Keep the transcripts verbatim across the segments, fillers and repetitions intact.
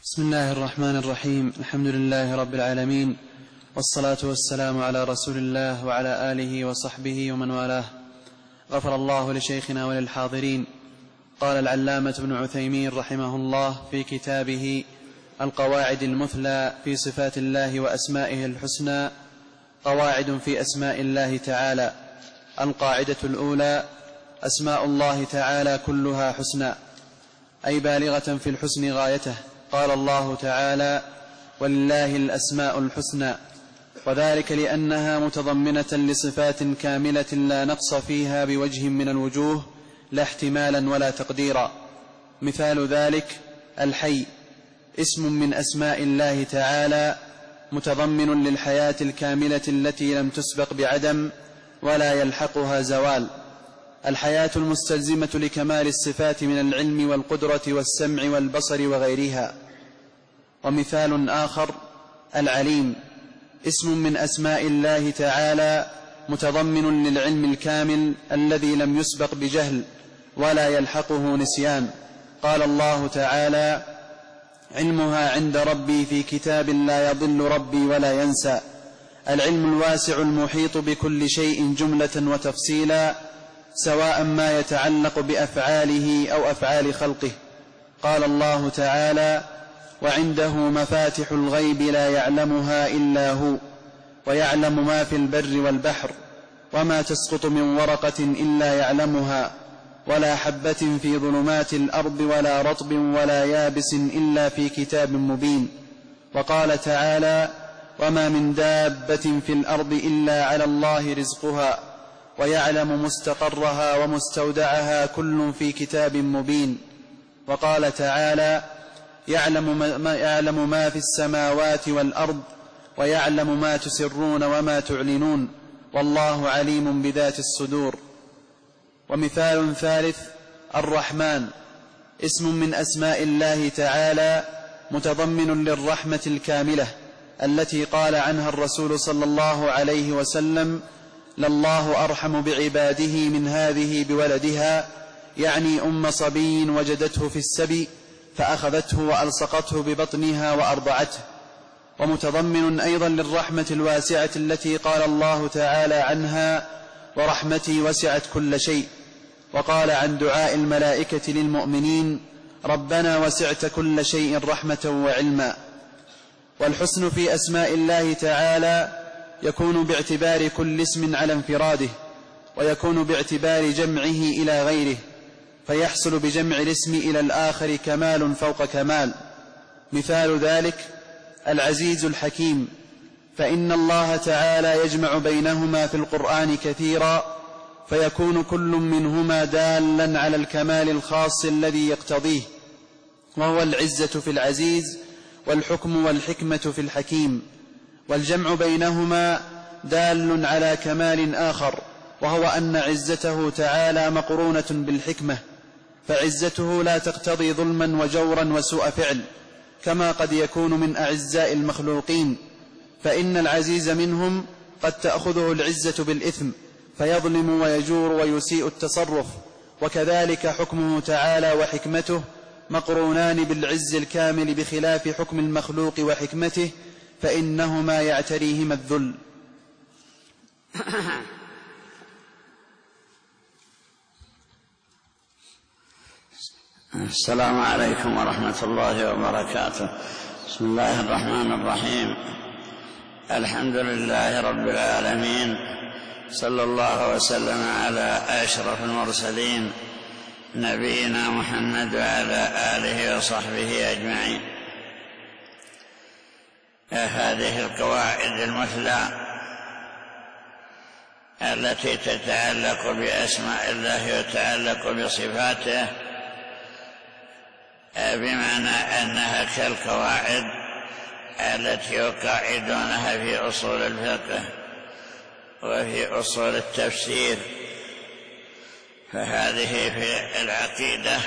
بسم الله الرحمن الرحيم. الحمد لله رب العالمين، والصلاة والسلام على رسول الله وعلى آله وصحبه ومن والاه. غفر الله لشيخنا وللحاضرين. قال العلامة ابن عثيمين رحمه الله في كتابه القواعد المثلى في صفات الله وأسمائه الحسنى: قواعد في أسماء الله تعالى. القاعدة الأولى: أسماء الله تعالى كلها حسنى، أي بالغة في الحسن غايته. قال الله تعالى: ولله الأسماء الحسنى، وذلك لأنها متضمنة لصفات كاملة لا نقص فيها بوجه من الوجوه، لا احتمالا ولا تقديرا. مثال ذلك: الحي اسم من أسماء الله تعالى متضمن للحياة الكاملة التي لم تسبق بعدم ولا يلحقها زوال، الحياة المستلزمة لكمال الصفات من العلم والقدرة والسمع والبصر وغيرها. ومثال آخر: العليم اسم من أسماء الله تعالى متضمن للعلم الكامل الذي لم يسبق بجهل ولا يلحقه نسيان. قال الله تعالى: علمها عند ربي في كتاب لا يضل ربي ولا ينسى. العلم الواسع المحيط بكل شيء جملة وتفصيلا، سواء ما يتعلق بأفعاله أو أفعال خلقه. قال الله تعالى: وعنده مفاتح الغيب لا يعلمها إلا هو، ويعلم ما في البر والبحر، وما تسقط من ورقة إلا يعلمها، ولا حبة في ظلمات الأرض ولا رطب ولا يابس إلا في كتاب مبين. وقال تعالى: وما من دابة في الأرض إلا على الله رزقها، ويعلم مستقرها ومستودعها كل في كتاب مبين. وقال تعالى: يعلم ما, يعلم ما في السماوات والأرض، ويعلم ما تسرون وما تعلنون، والله عليم بذات الصدور. ومثال ثالث: الرحمن اسم من أسماء الله تعالى متضمن للرحمة الكاملة التي قال عنها الرسول صلى الله عليه وسلم: لله أرحم بعباده من هذه بولدها، يعني أم صبي وجدته في السبي فأخذته وألصقته ببطنها وأرضعته. ومتضمن أيضا للرحمة الواسعة التي قال الله تعالى عنها: ورحمتي وسعت كل شيء. وقال عن دعاء الملائكة للمؤمنين: ربنا وسعت كل شيء رحمة وعلما. والحسن في أسماء الله تعالى يكون باعتبار كل اسم على انفراده، ويكون باعتبار جمعه إلى غيره، فيحصل بجمع الاسم إلى الآخر كمال فوق كمال. مثال ذلك: العزيز الحكيم، فإن الله تعالى يجمع بينهما في القرآن كثيرا، فيكون كل منهما دالا على الكمال الخاص الذي يقتضيه، وهو العزة في العزيز والحكم والحكمة في الحكيم. والجمع بينهما دال على كمال آخر، وهو أن عزته تعالى مقرونة بالحكمة، فعزته لا تقتضي ظلما وجورا وسوء فعل كما قد يكون من أعزاء المخلوقين، فإن العزيز منهم قد تأخذه العزة بالإثم فيظلم ويجور ويسيء التصرف. وكذلك حكمه تعالى وحكمته مقرونان بالعز الكامل، بخلاف حكم المخلوق وحكمته فإنهما يعتريهما الذل. السلام عليكم ورحمة الله وبركاته. بسم الله الرحمن الرحيم. الحمد لله رب العالمين، صلى الله وسلم على أشرف المرسلين نبينا محمد وعلى آله وصحبه أجمعين. هذه القواعد المثلى التي تتعلق بأسماء الله وتتعلق بصفاته، بمعنى أنها كالقواعد التي يقاعدونها في أصول الفقه وفي أصول التفسير، فهذه في العقيدة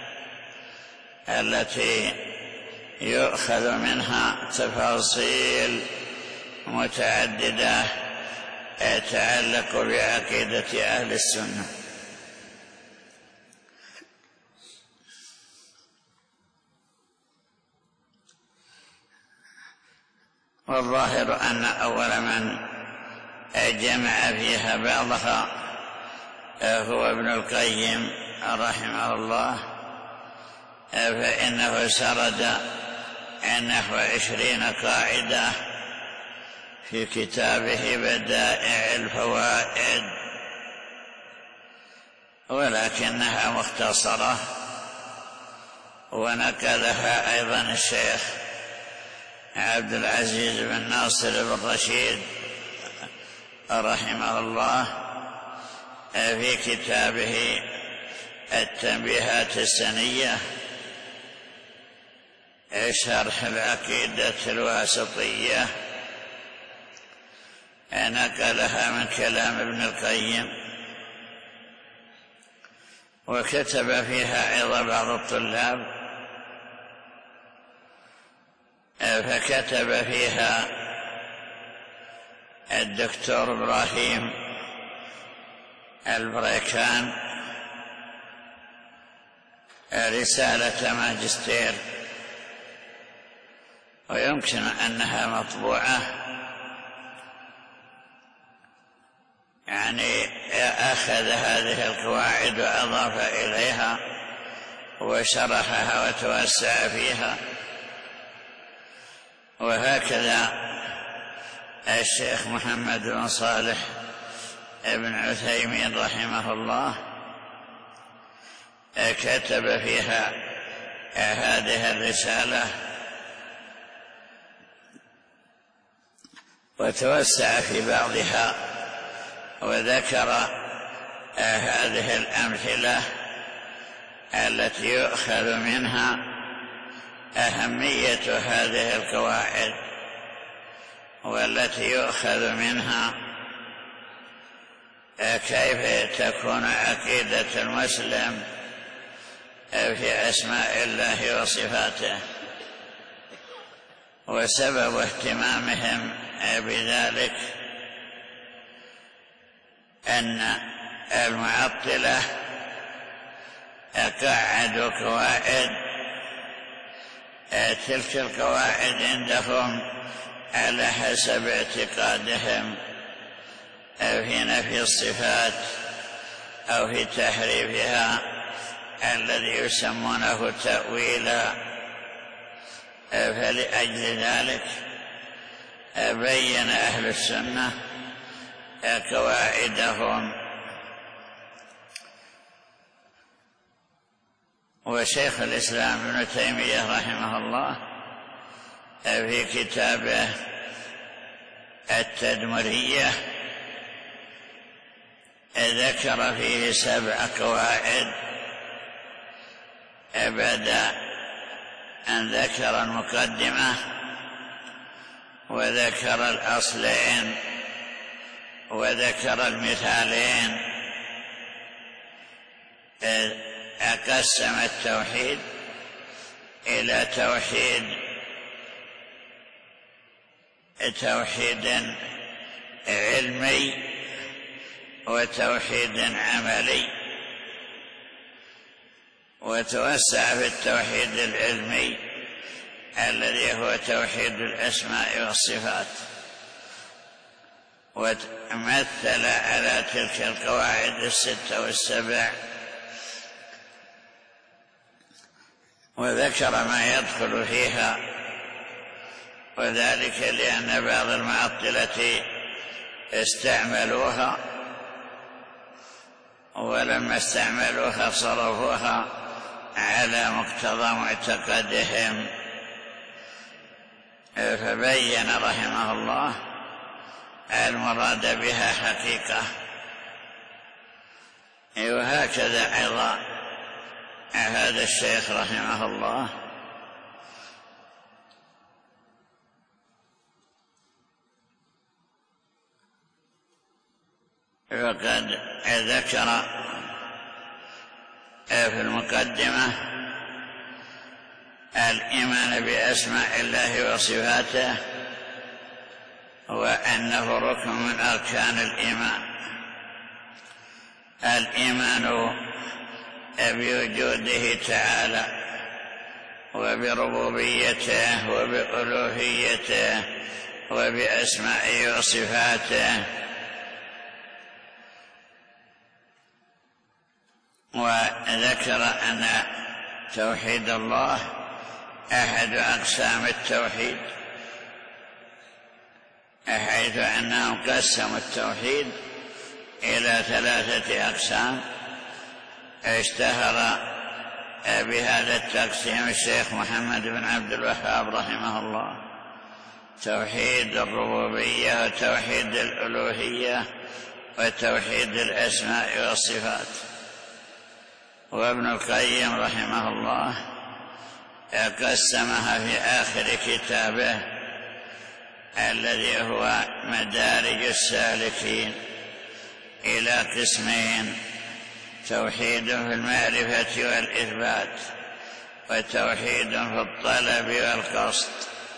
التي يؤخذ منها تفاصيل متعددة تتعلق بعقيدة أهل السنة. والظاهر أن أول من جمع فيها بعضها هو ابن القيم رحمه الله، فإنه سرد نحو عشرين قاعدة في كتابه بدائع الفوائد، ولكنها مختصرة، ونقلها أيضا الشيخ عبد العزيز بن ناصر بن رشيد رحمه الله في كتابه التنبيهات السنية شرح العقيدة الواسطية، نقلها من كلام ابن القيم، وكتب فيها أيضا بعض الطلاب، فكتب فيها الدكتور إبراهيم البريكان رسالة ماجستير، ويمكن أنها مطبوعة، يعني أخذ هذه القواعد وأضاف إليها وشرحها وتوسع فيها. وهكذا الشيخ محمد بن صالح بن عثيمين رحمه الله كتب فيها هذه الرسالة وتوسع في بعضها، وذكر هذه الأمثلة التي يؤخذ منها أهمية هذه القواعد، والتي يؤخذ منها كيف تكون عقيدة المسلم في أسماء الله وصفاته. وسبب اهتمامهم بذلك أن المعطلة قعدوا قواعد، تلك القواعد عندهم على حسب اعتقادهم في نفي الصفات أو في تحريفها الذي يسمونه تأويلا. فلأجل ذلك بين أهل السنة قواعدهم. وشيخ الإسلام ابن تيمية رحمه الله في كتابه التدمرية ذكر فيه سبع قواعد، بدأ أن ذكر المقدمة وذكر الأصلين وذكر المثالين. أقسم التوحيد إلى توحيد توحيد علمي وتوحيد عملي، وتوسع في التوحيد العلمي الذي هو توحيد الأسماء والصفات، ومثل على تلك القواعد الستة والسبع، وذكر ما يدخل فيها، وذلك لأن بعض المعطلة استعملوها، ولما استعملوها صرفوها على مقتضى معتقدهم. فبين رحمه الله المراد بها حقيقة. وهكذا أيضا هذا الشيخ رحمه الله وقد ذكر في المقدمة الإيمان بأسماء الله وصفاته، وأنه ركن من أركان الإيمان. الإيمان بوجوده تعالى وبربوبيته وبألوهيته وبأسمائه وصفاته. وذكر أن توحيد الله أحد أقسام التوحيد، حيث أنهم قسموا التوحيد إلى ثلاثة أقسام. اشتهر بهذا التقسيم الشيخ محمد بن عبد الوهاب رحمه الله: توحيد الربوبية وتوحيد الألوهية وتوحيد الأسماء والصفات. وابن القيم رحمه الله قسمها في آخر كتابه الذي هو مدارج السالكين إلى قسمين: توحيد في المعرفة والإثبات، وتوحيد في الطلب والقصد.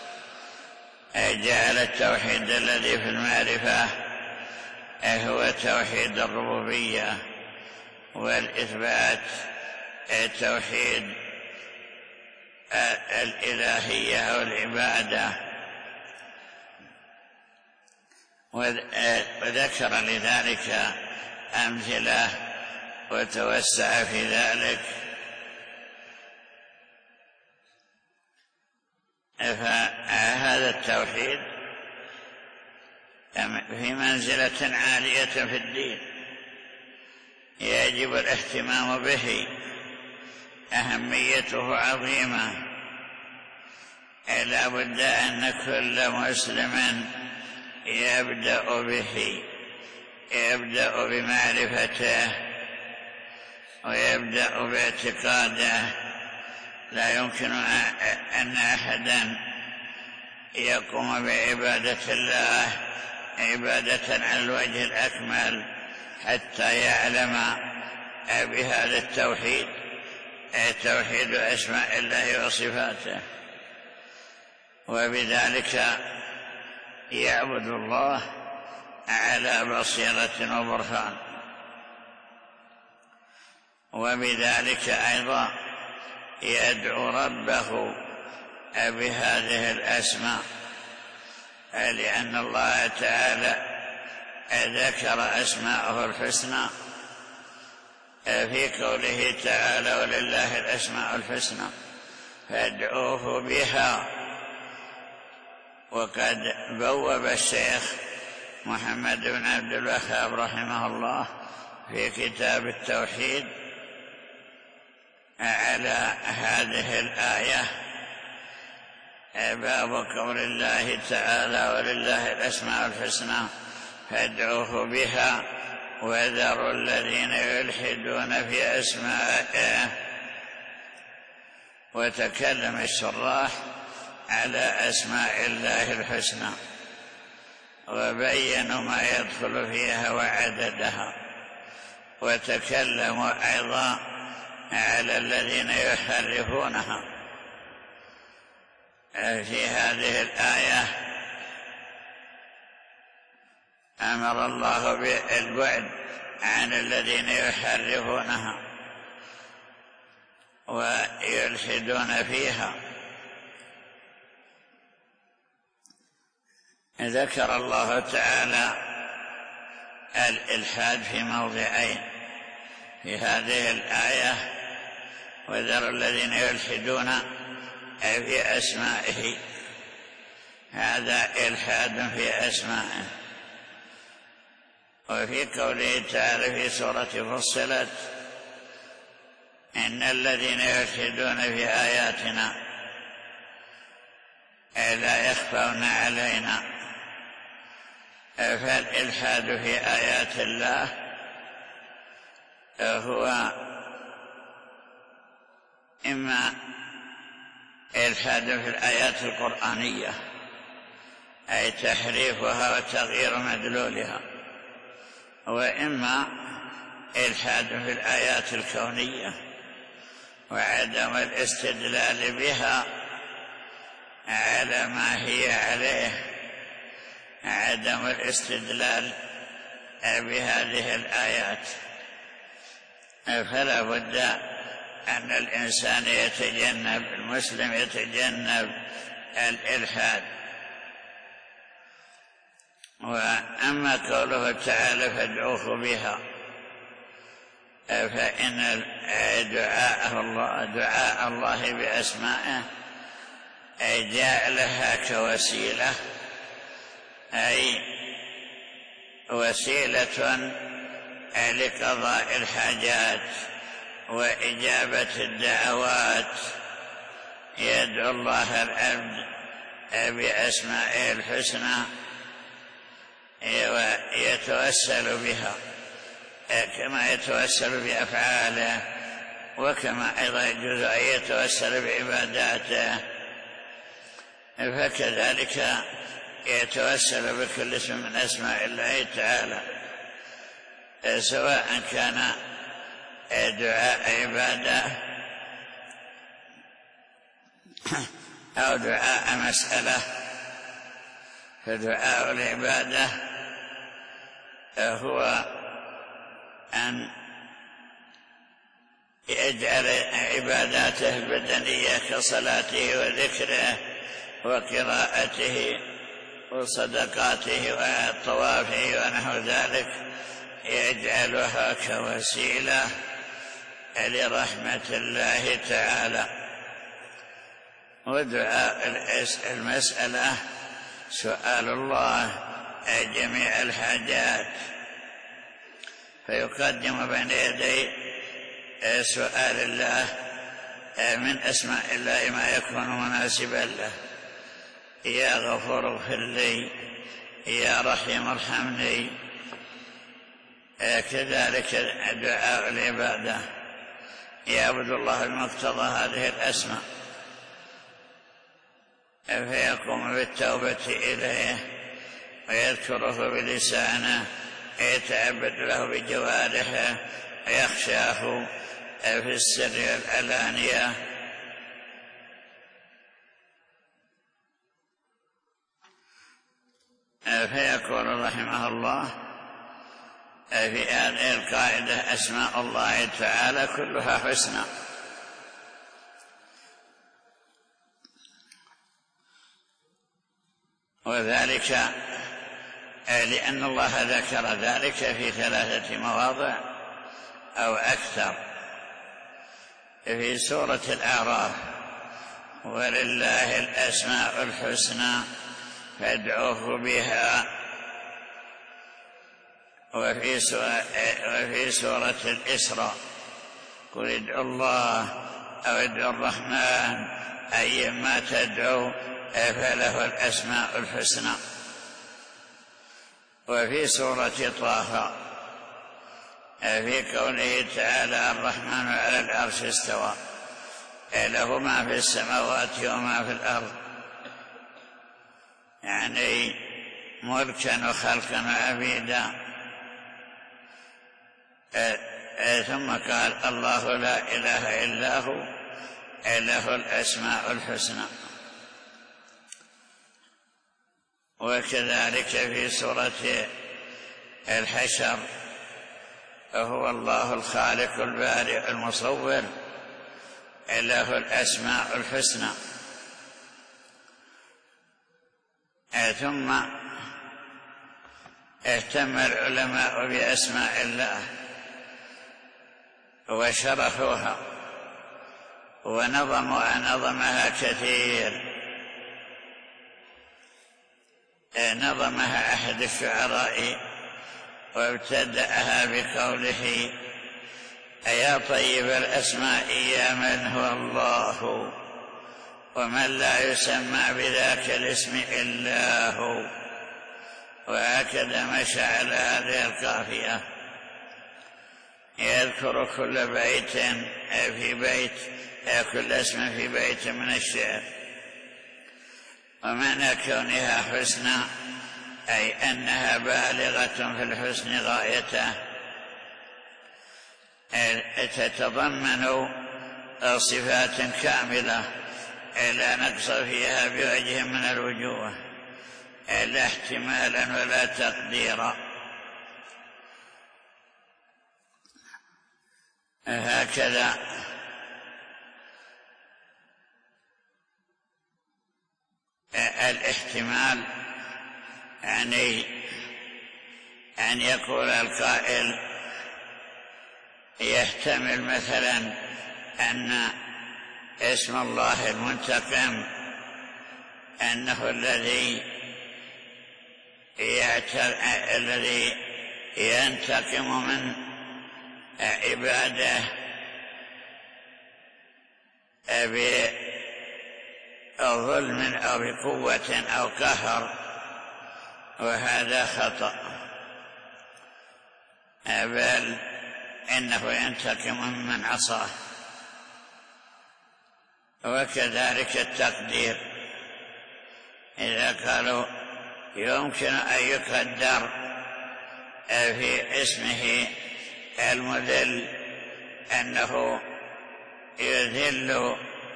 جعل التوحيد الذي في المعرفة هو توحيد الربوبية، والإثبات توحيد الإلهية والعبادة. وذكر لذلك أمثلة وتوسع في ذلك. فهذا التوحيد في منزلة عالية في الدين، يجب الاهتمام به، أهميته عظيمة. لا بد أن كل مسلم يبدأ به، يبدأ بمعرفته ويبدأ باعتقاده. لا يمكن أن أحدا يقوم بعبادة الله عبادة على الوجه الأكمل حتى يعلم بهذا التوحيد، توحيد أسماء الله وصفاته، وبذلك يعبد الله على بصيرة وبرهان. وبذلك أيضا يدعو ربه بهذه الأسماء، لأن الله تعالى ذكر أسماءه الحسنى في قوله تعالى: ولله الأسماء الحسنى فادعوه بها. وقد بوب الشيخ محمد بن عبد الوهاب رحمه الله في كتاب التوحيد على هذه الآية باب قول الله تعالى: ولله الأسماء الحسنى فادعوه بها وذروا الذين يلحدون في أسمائه. وتكلم الشراح على أسماء الله الحسنى وبينوا ما يدخل فيها وعددها، وتكلموا أيضا على الذين يحرفونها. في هذه الآية أمر الله بالبعد عن الذين يحرفونها ويلحدون فيها. ذكر الله تعالى الإلحاد في موضعين في هذه الآية: وذروا الذين يلحدون في أسمائه، هذا إلحاد في أسمائه. وفي قوله تعالى في سورة فصلت: إن الذين يلحدون في آياتنا لا يخفون علينا. فالإلحاد في آيات الله هو إما إلحاد في الآيات القرآنية أي تحريفها وتغيير مدلولها، وإما إلحاد في الآيات الكونية وعدم الاستدلال بها على ما هي عليه، عدم الاستدلال بهذه الآيات. فلا بد أن الإنسان يتجنب، المسلم يتجنب الإلحاد وأما قوله تعالى فادعوه بها، فإن دعاء الله دعاء الله بأسمائه جعلها كوسيلة، أي وسيلة لقضاء الحاجات وإجابة الدعوات. يدعو الله العبد بأسمائه الحسنى ويتوسل بها كما يتوسل بأفعاله، وكما أيضا يجوز أن يتوسل بعباداته، فكذلك يتوسل بكل اسم من أسماء الله تعالى، سواء كان دعاء عبادة أو دعاء مسألة. فدعاء العبادة هو أن يجعل عباداته البدنية كصلاته وذكره وقراءته وصدقاته وطوافه ونحو ذلك، يجعلها كوسيلة لرحمة الله تعالى. ودعاء المسألة سؤال الله جميع الحاجات، فيقدم بين يدي سؤال الله من أسماء الله ما يكون مناسبا له. يا غفور اغفر لي، يا رحيم ارحمني. كذلك دعاء العبادة يعبد الله بمقتضى هذه الأسماء، فيقوم بالتوبة إليه ويذكره بلسانه، يتعبد له بجوارحه، يخشاه في السر والعلانية. فيقول رحمه الله في هذه القاعدة: أسماء الله تعالى كلها حسنى، وذلك لأن الله ذكر ذلك في ثلاثة مواضع أو أكثر. في سورة الأعراف: ولله الأسماء الحسنى فادعوه بها. وفي وفي سورة الإسراء: قل ادعوا الله أو ادعوا الرحمن أيما تدعوا فله الأسماء الحسنى. وفي سورة طه في قوله تعالى: الرحمن على العرش استوى، له ما في السماوات وما في الأرض، يعني ملكا وخلقا وعبيدا. ثم قال: الله لا إله إلا هو له الأسماء الحسنى. وكذلك في سورة الحشر: هو الله الخالق البارئ المصور له الأسماء الحسنى. ثم اهتم العلماء بأسماء الله وشرحوها ونظموا نظمها كثير. نظمها أحد الشعراء وابتدأها بقوله: أيا طيب الأسماء يا من هو الله، ومن لا يسمى بذاك الاسم إلا هو. وهكذا مشى على هذه القافية يذكر كل بيت في بيت كل اسم في بيت من الشعر. ومعنى كونها حسنى أي أنها بالغة في الحسن غايته، تتضمن صفات كاملة لا نقص فيها بوجه من الوجوه، لا احتمالا ولا تقديرا. هكذا الاحتمال يعني أن يقول القائل يحتمل مثلا أن اسم الله المنتقم أنه الذي الذي ينتقم من عباده بظلم أو بقوة أو قهر، وهذا خطأ، بل إنه ينتقم ممن عصاه. وكذلك التقدير، إذا قالوا يمكن أن يقدر في اسمه المذل أنه يذل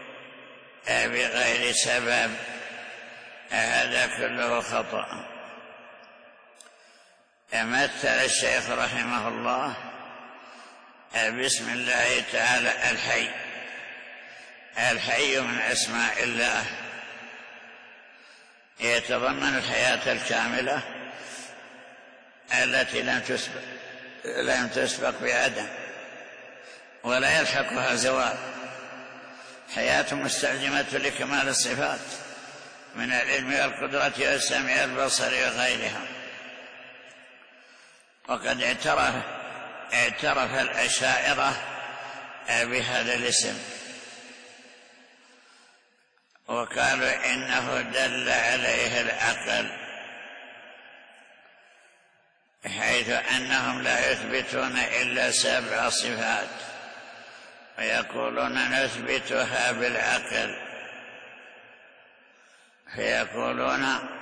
بغير سبب، هذا كله خطأ. مثل الشيخ رحمه الله باسم الله تعالى الحي. الحي من أسماء الله، يتضمن الحياة الكاملة التي لم تسبق لم تسبق بعدم ولا يلحقها زوال، حياة مستلزمة لكمال الصفات من العلم والقدرة والسمع والبصر وغيرها. وقد اعترف اعترف الأشاعرة بهذا الاسم، وقالوا إنه دل عليه العقل، حيث أنهم لا يثبتون إلا سبع صفات ويقولون نثبتها بالعقل، فيقولون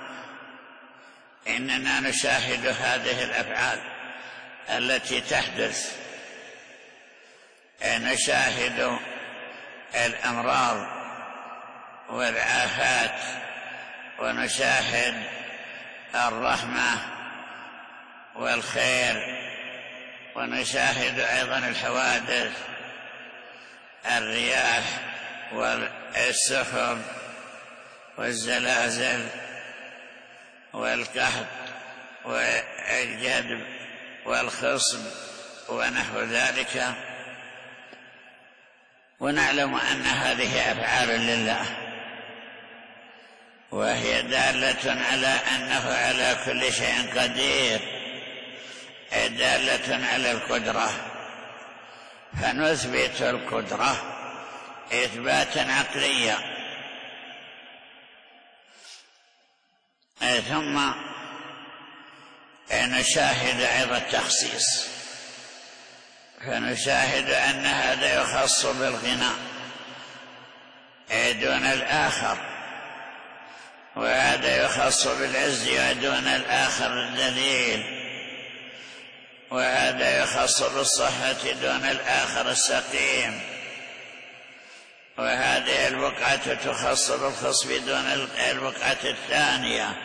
إننا نشاهد هذه الأفعال التي تحدث، نشاهد الأمراض والآفات، ونشاهد الرحمة والخير، ونشاهد أيضا الحوادث، الرياح والسحب والزلازل والقحط والجدب والخصب ونحو ذلك، ونعلم أن هذه أفعال لله، وهي دالة على أنه على كل شيء قدير، دالة على القدرة، فنثبت القدرة إثباتا عقليا. ثم نشاهد أيضا التخصيص، فنشاهد أن هذا يخص بالغنى دون الآخر، وهذا يخص بالعز دون الآخر الذليل، وهذا يخص بالصحة دون الآخر السقيم، وهذه البقعة تخص بالخصب دون البقعة الثانية.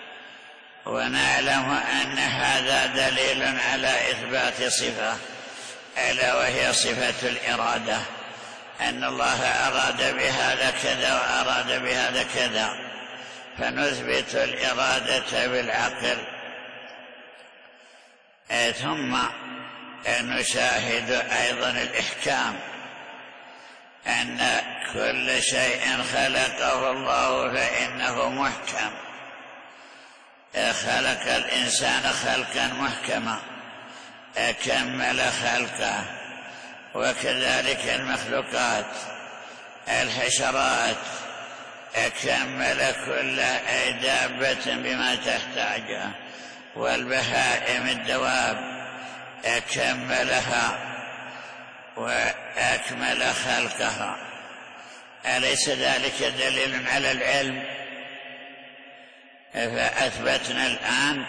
ونعلم أن هذا دليل على إثبات صفة، ألا وهي صفة الإرادة، أن الله أراد بهذا كذا وأراد بهذا كذا، فنثبت الإرادة بالعقل. ثم نشاهد أيضا الإحكام، أن كل شيء خلقه الله فإنه محكم، خلق الإنسان خلقا محكما، أكمل خلقه، وكذلك المخلوقات، الحشرات، أكمل كل دابة بما تحتاجه، والبهائم الدواب أكملها وأكمل خلقها. أليس ذلك دليل على العلم؟ فأثبتنا الآن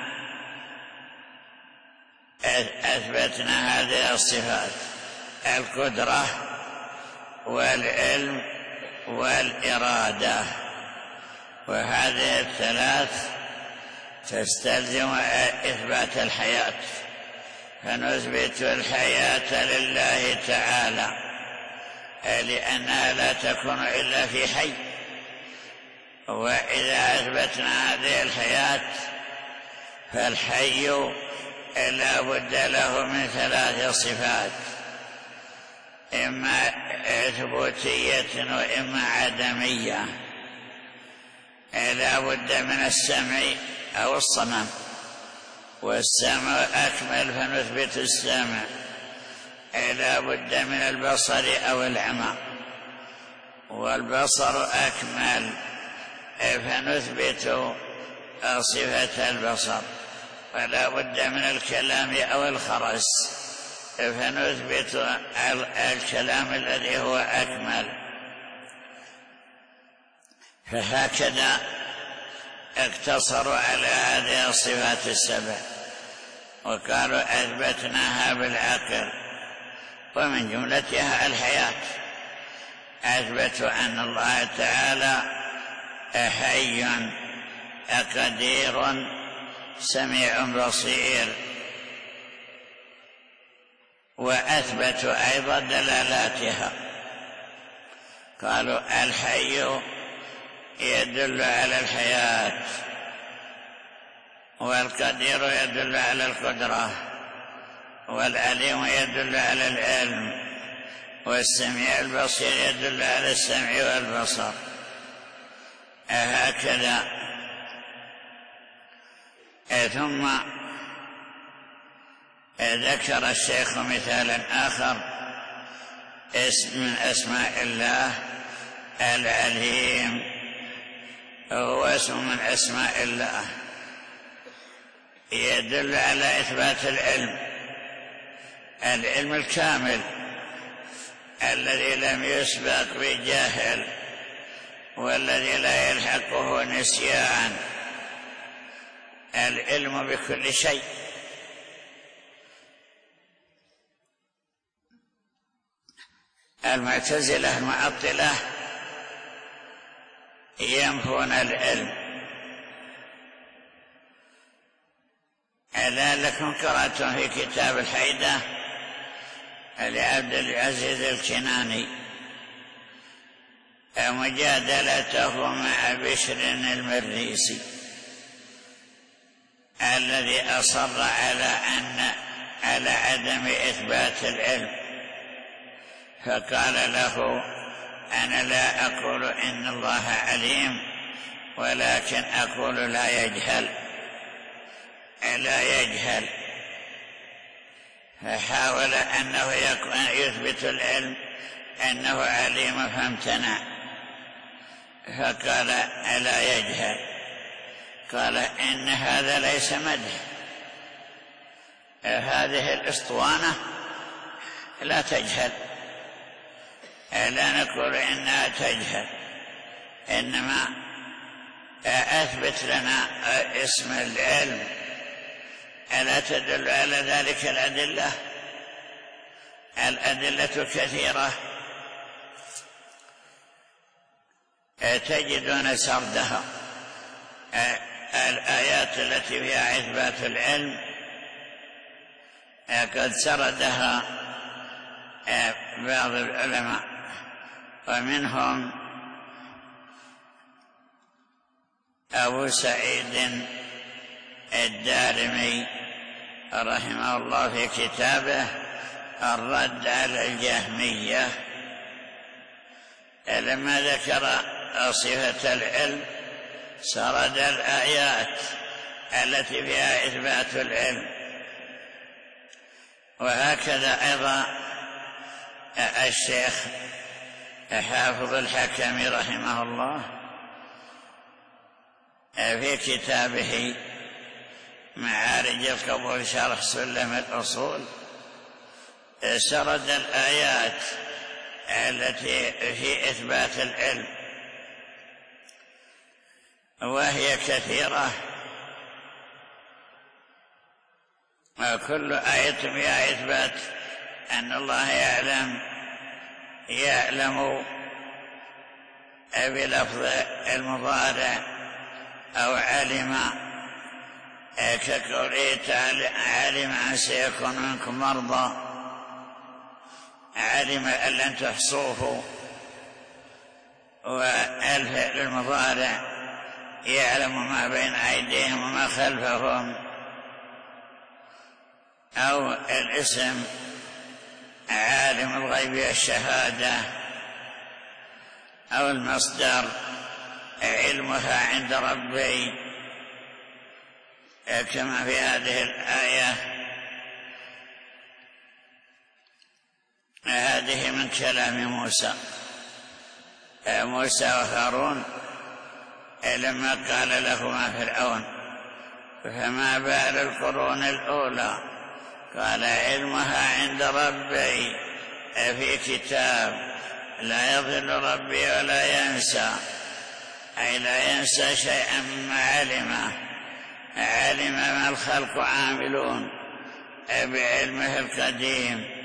أثبتنا هذه الصفات: القدرة والعلم والإرادة، وهذه الثلاث تستلزم إثبات الحياة، فنثبت الحياة لله تعالى، لأنها لا تكون إلا في حي. وإذا أثبتنا هذه الحياة فالحي لا بد له من ثلاث صفات، إما ثبوتية وإما عدمية. لا بد من السمع أو الصمم، والسمع أكمل فنثبت السمع. لا بد من البصر أو العمى، والبصر أكمل فنثبت صفة البصر. ولا بد من الكلام أو الخرس فنثبت الكلام الذي هو أكمل. فهكذا اقتصروا على هذه الصفات السبع وقالوا أثبتناها بالعقل، ومن جملتها الحياة. أثبتوا أن الله تعالى حي قدير سميع بصير، وأثبتوا أيضا دلالاتها. قالوا الحي يدل على الحياة، والقدير يدل على القدرة، والعليم يدل على العلم، والسميع البصير يدل على السمع والبصر. هكذا. ثم ذكر الشيخ مثالا آخر اسم من أسماء الله العليم، هو اسم من أسماء الله يدل على إثبات العلم، العلم الكامل الذي لم يسبق بجاهل والذي لا يلحقه نسيان، العلم بكل شيء. المعتزلة المعطلة ينفون العلم. ألا لكم قرأتم في كتاب الحيدة لعبد العزيز الكناني مجادلته مع بشر المريسي الذي أصر على أن على عدم إثبات العلم، فقال له أنا لا أقول إن الله عليم، ولكن أقول لا يجهل لا يجهل فحاول أنه يثبت العلم أنه عليم فامتنع، فقال ألا يجهل، قال إن هذا ليس مدح، هذه الأسطوانة لا تجهل، لا نقول إنها تجهل، إنما أثبت لنا اسم العلم. ألا تدل على ذلك الأدلة؟ الأدلة كثيرة تجدون سردها، الآيات التي فيها إثبات العلم قد سردها بعض العلماء، ومنهم أبو سعيد الدارمي رحمه الله في كتابه الرد على الجهمية، لما ذكر صفة العلم سرد الآيات التي فيها إثبات العلم. وهكذا أيضا الشيخ حافظ الحكمي رحمه الله في كتابه معارج القبول شرح سلم الأصول سرد الآيات التي في إثبات العلم، وهي كثيرة، وكل آية فيها إثبات أن الله يعلم يعلم بلفظ المضارع أو علم، كقوله تعالى علم أن سيكون منكم مرضى، علم أن لن تحصوه. والفعل المضارع يعلم ما بين أيديهم وما خلفهم، أو الاسم عالم الغيب والشهادة، أو المصدر علمها عند ربي كما في هذه الآية. هذه من كلام موسى موسى وهارون لما قال لهما فرعون: فما بال القرون الأولى؟ قال: علمها عند ربي في كتاب لا يضل ربي ولا ينسى، أي لا ينسى شيئا مما علمه، علم ما الخلق عاملون بعلمه القديم.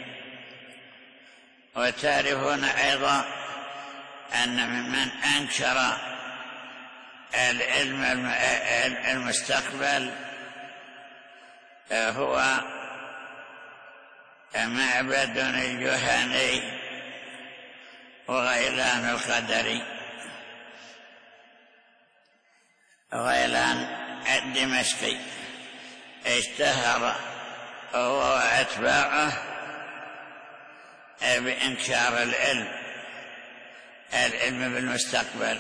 وتعرفون أيضا أن ممن أنكر العلم المستقبل هو معبد الجهني وغيلان القدري. غيلان الدمشقي اشتهر هو وأتباعه بإنكار العلم العلم بالمستقبل،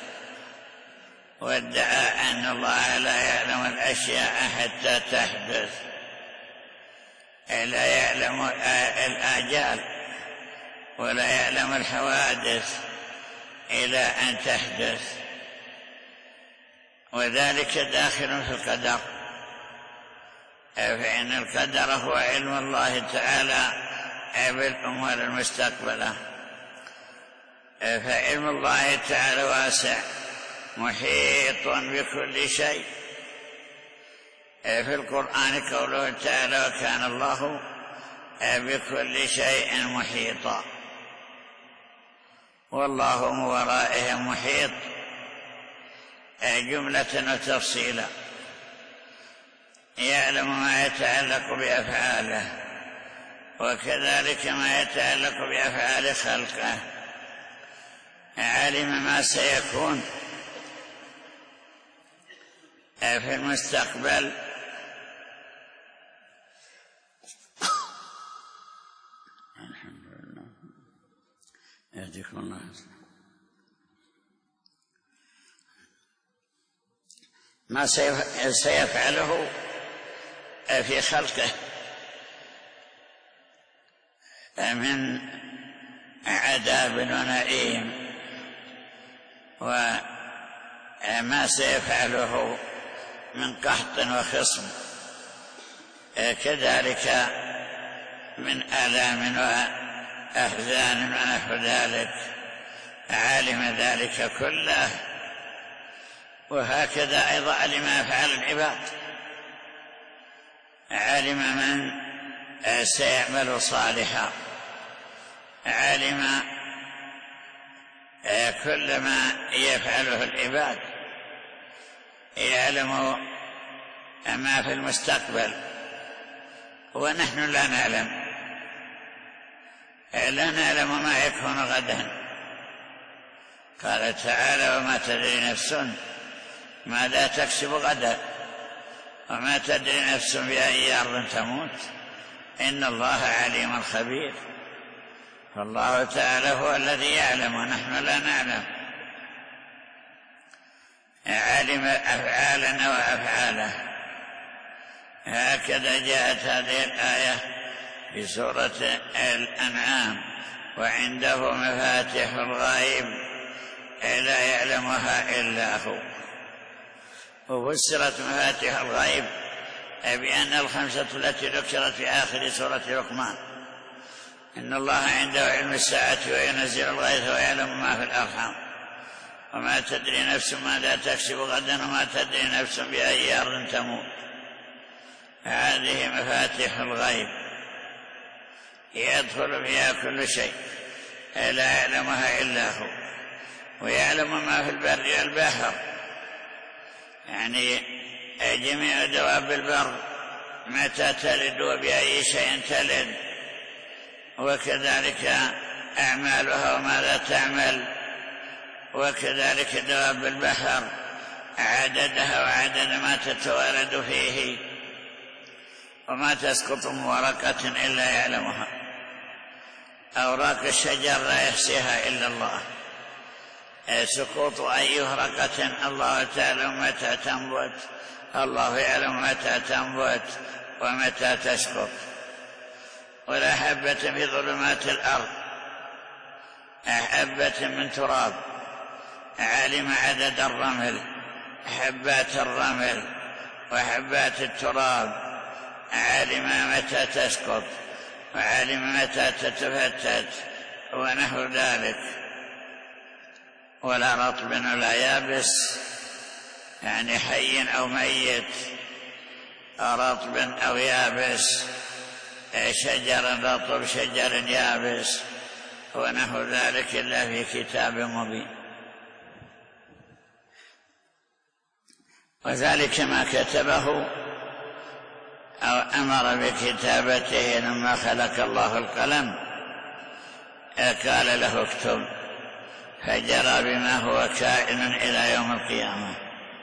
وادعى أن الله لا يعلم الأشياء حتى تحدث، لا يعلم الآجال ولا يعلم الحوادث إلى أن تحدث، وذلك داخل في القدر، فإن القدر هو علم الله تعالى بالأمور المستقبلة. فعلم الله تعالى واسع محيط بكل شيء. في القرآن قوله تعالى: وكان الله بكل شيء محيطا، والله من ورائهم محيط جملة وتفصيلا، يعلم ما يتعلق بأفعاله وكذلك ما يتعلق بأفعال خلقه. علم ما سيكون في المستقبل الحمد لله يهديكم الله. ما سيفعله في خلقه من عذاب ونعيم، وما سيفعله من قحط وخصم، كذلك من آلام وأحزان ونحو ذلك، علم ذلك كله. وهكذا أيضا علم أفعال العباد، علم من سيعمل صالحا، علم كل ما يفعله العباد، يعلم ما في المستقبل، ونحن لا نعلم لا نعلم ما يكون غدا. قال تعالى: وما تدري نفس ماذا تكسب غدا وما تدري نفس بأي أرض تموت إن الله عليم خبير. فالله تعالى هو الذي يعلم ونحن لا نعلم. علم أفعالنا وأفعاله. هكذا جاءت هذه الآية في سورة الأنعام: وعنده مفاتيح الغيب لا يعلمها إلا هو. وفسرت مفاتيح الغيب بأن الخمسة التي ذكرت في آخر سورة لقمان: إن الله عنده علم الساعة وينزل الغيث ويعلم ما في الأرحام وما تدري نفس ماذا تكسب غدا وما تدري نفس بأي أرض تموت. هذه مفاتيح الغيب يدخل فيها كل شيء لا يعلمها إلا هو، ويعلم ما في البر والبحر، يعني جميع دواب البر متى تلد وبأي شيء تلد، وكذلك أعمالها وماذا تعمل، وكذلك دواب البحر عددها وعدد ما تتوارد فيه. وما تسقط من ورقة إلا يعلمها. أوراق الشجر لا يحصيها إلا الله، سقوط أي ورقة الله تعالى متى تنبت، الله يعلم متى تنبت ومتى تسقط. ولا حبة في ظلمات الأرض، حبة من تراب، علم عدد الرمل، حبات الرمل وحبات التراب، علم متى تسقط وعلم متى تتفتت ونحو ذلك. ولا رطب ولا يابس، يعني حي أو ميت، رطب أو يابس، شجر رطب شجر يابس ونحو ذلك إلا في كتاب مبين. وذلك ما كتبه أو أمر بكتابته لما خلق الله القلم، قال له اكتب، فجرى بما هو كائن إلى يوم القيامة.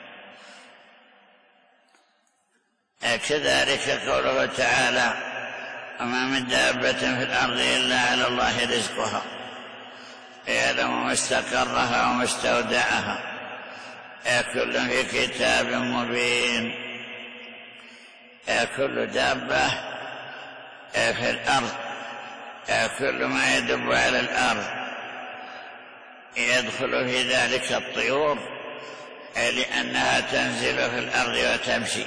كذلك قوله تعالى: وما من دابة في الأرض إلا على الله رزقها يعلم مستقرها ومستودعها كل في كتاب مبين. كل دابة في الأرض، كل ما يدب على الأرض يدخل في ذلك الطيور، لأنها تنزل في الأرض وتمشي.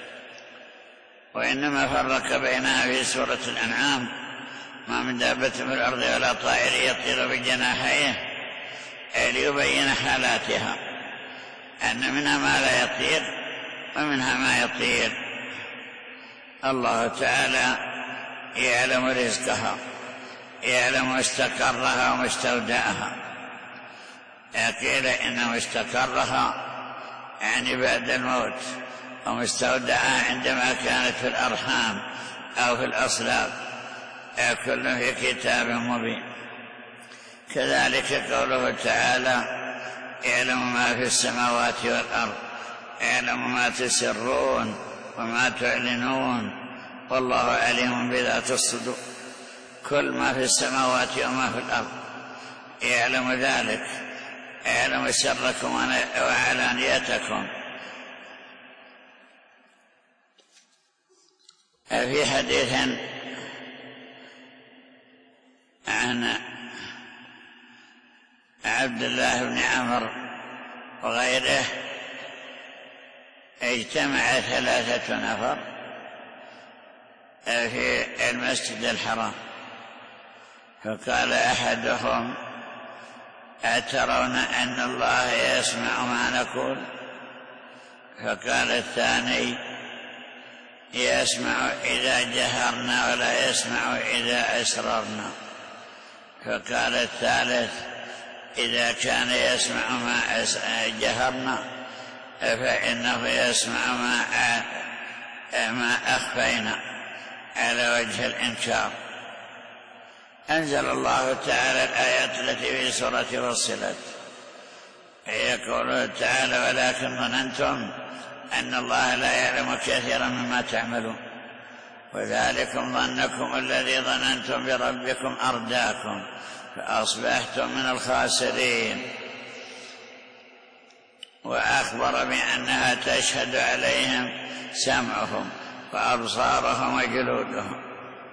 وإنما فرق بينها في سورة الأنعام: ما من دابة في الأرض ولا طائر يطير بجناحيه، ليبين حالاتها، أن منها ما لا يطير ومنها ما يطير. الله تعالى يعلم رزقها، يعلم مستقرها ومستودعها. قيل إن مستقرها يعني بعد الموت، ومستودعها عندما كانت في الأرحام أو في الأصلاب، كل في كتاب مبين. كذلك قوله تعالى: يعلم ما في السماوات والأرض، يعلم ما تسرون وما تعلنون والله عليم بذات الصدور. كل ما في السماوات وما في الأرض يعلم ذلك، يعلم سركم وعلانيتكم. في حديث عن عبد الله بن عمرو وغيره: اجتمع ثلاثة نفر في المسجد الحرام، فقال أحدهم: أترون أن الله يسمع ما نقول؟ فقال الثاني: يسمع إذا جهرنا ولا يسمع إذا أسررنا. فقال الثالث: إذا كان يسمع ما جهرنا فإنه يسمع ما ما أخفينا، على وجه الإنكار. أنزل الله تعالى الآيات التي في سورة فصلت، هي قوله تعالى: ولكن ظننتم أن الله لا يعلم كثيرا مما تعملون وذلكم ظنكم الذي ظننتم بربكم أرداكم فأصبحتم من الخاسرين. وأخبر بأنها تشهد عليهم سمعهم وأبصارهم وجلودهم.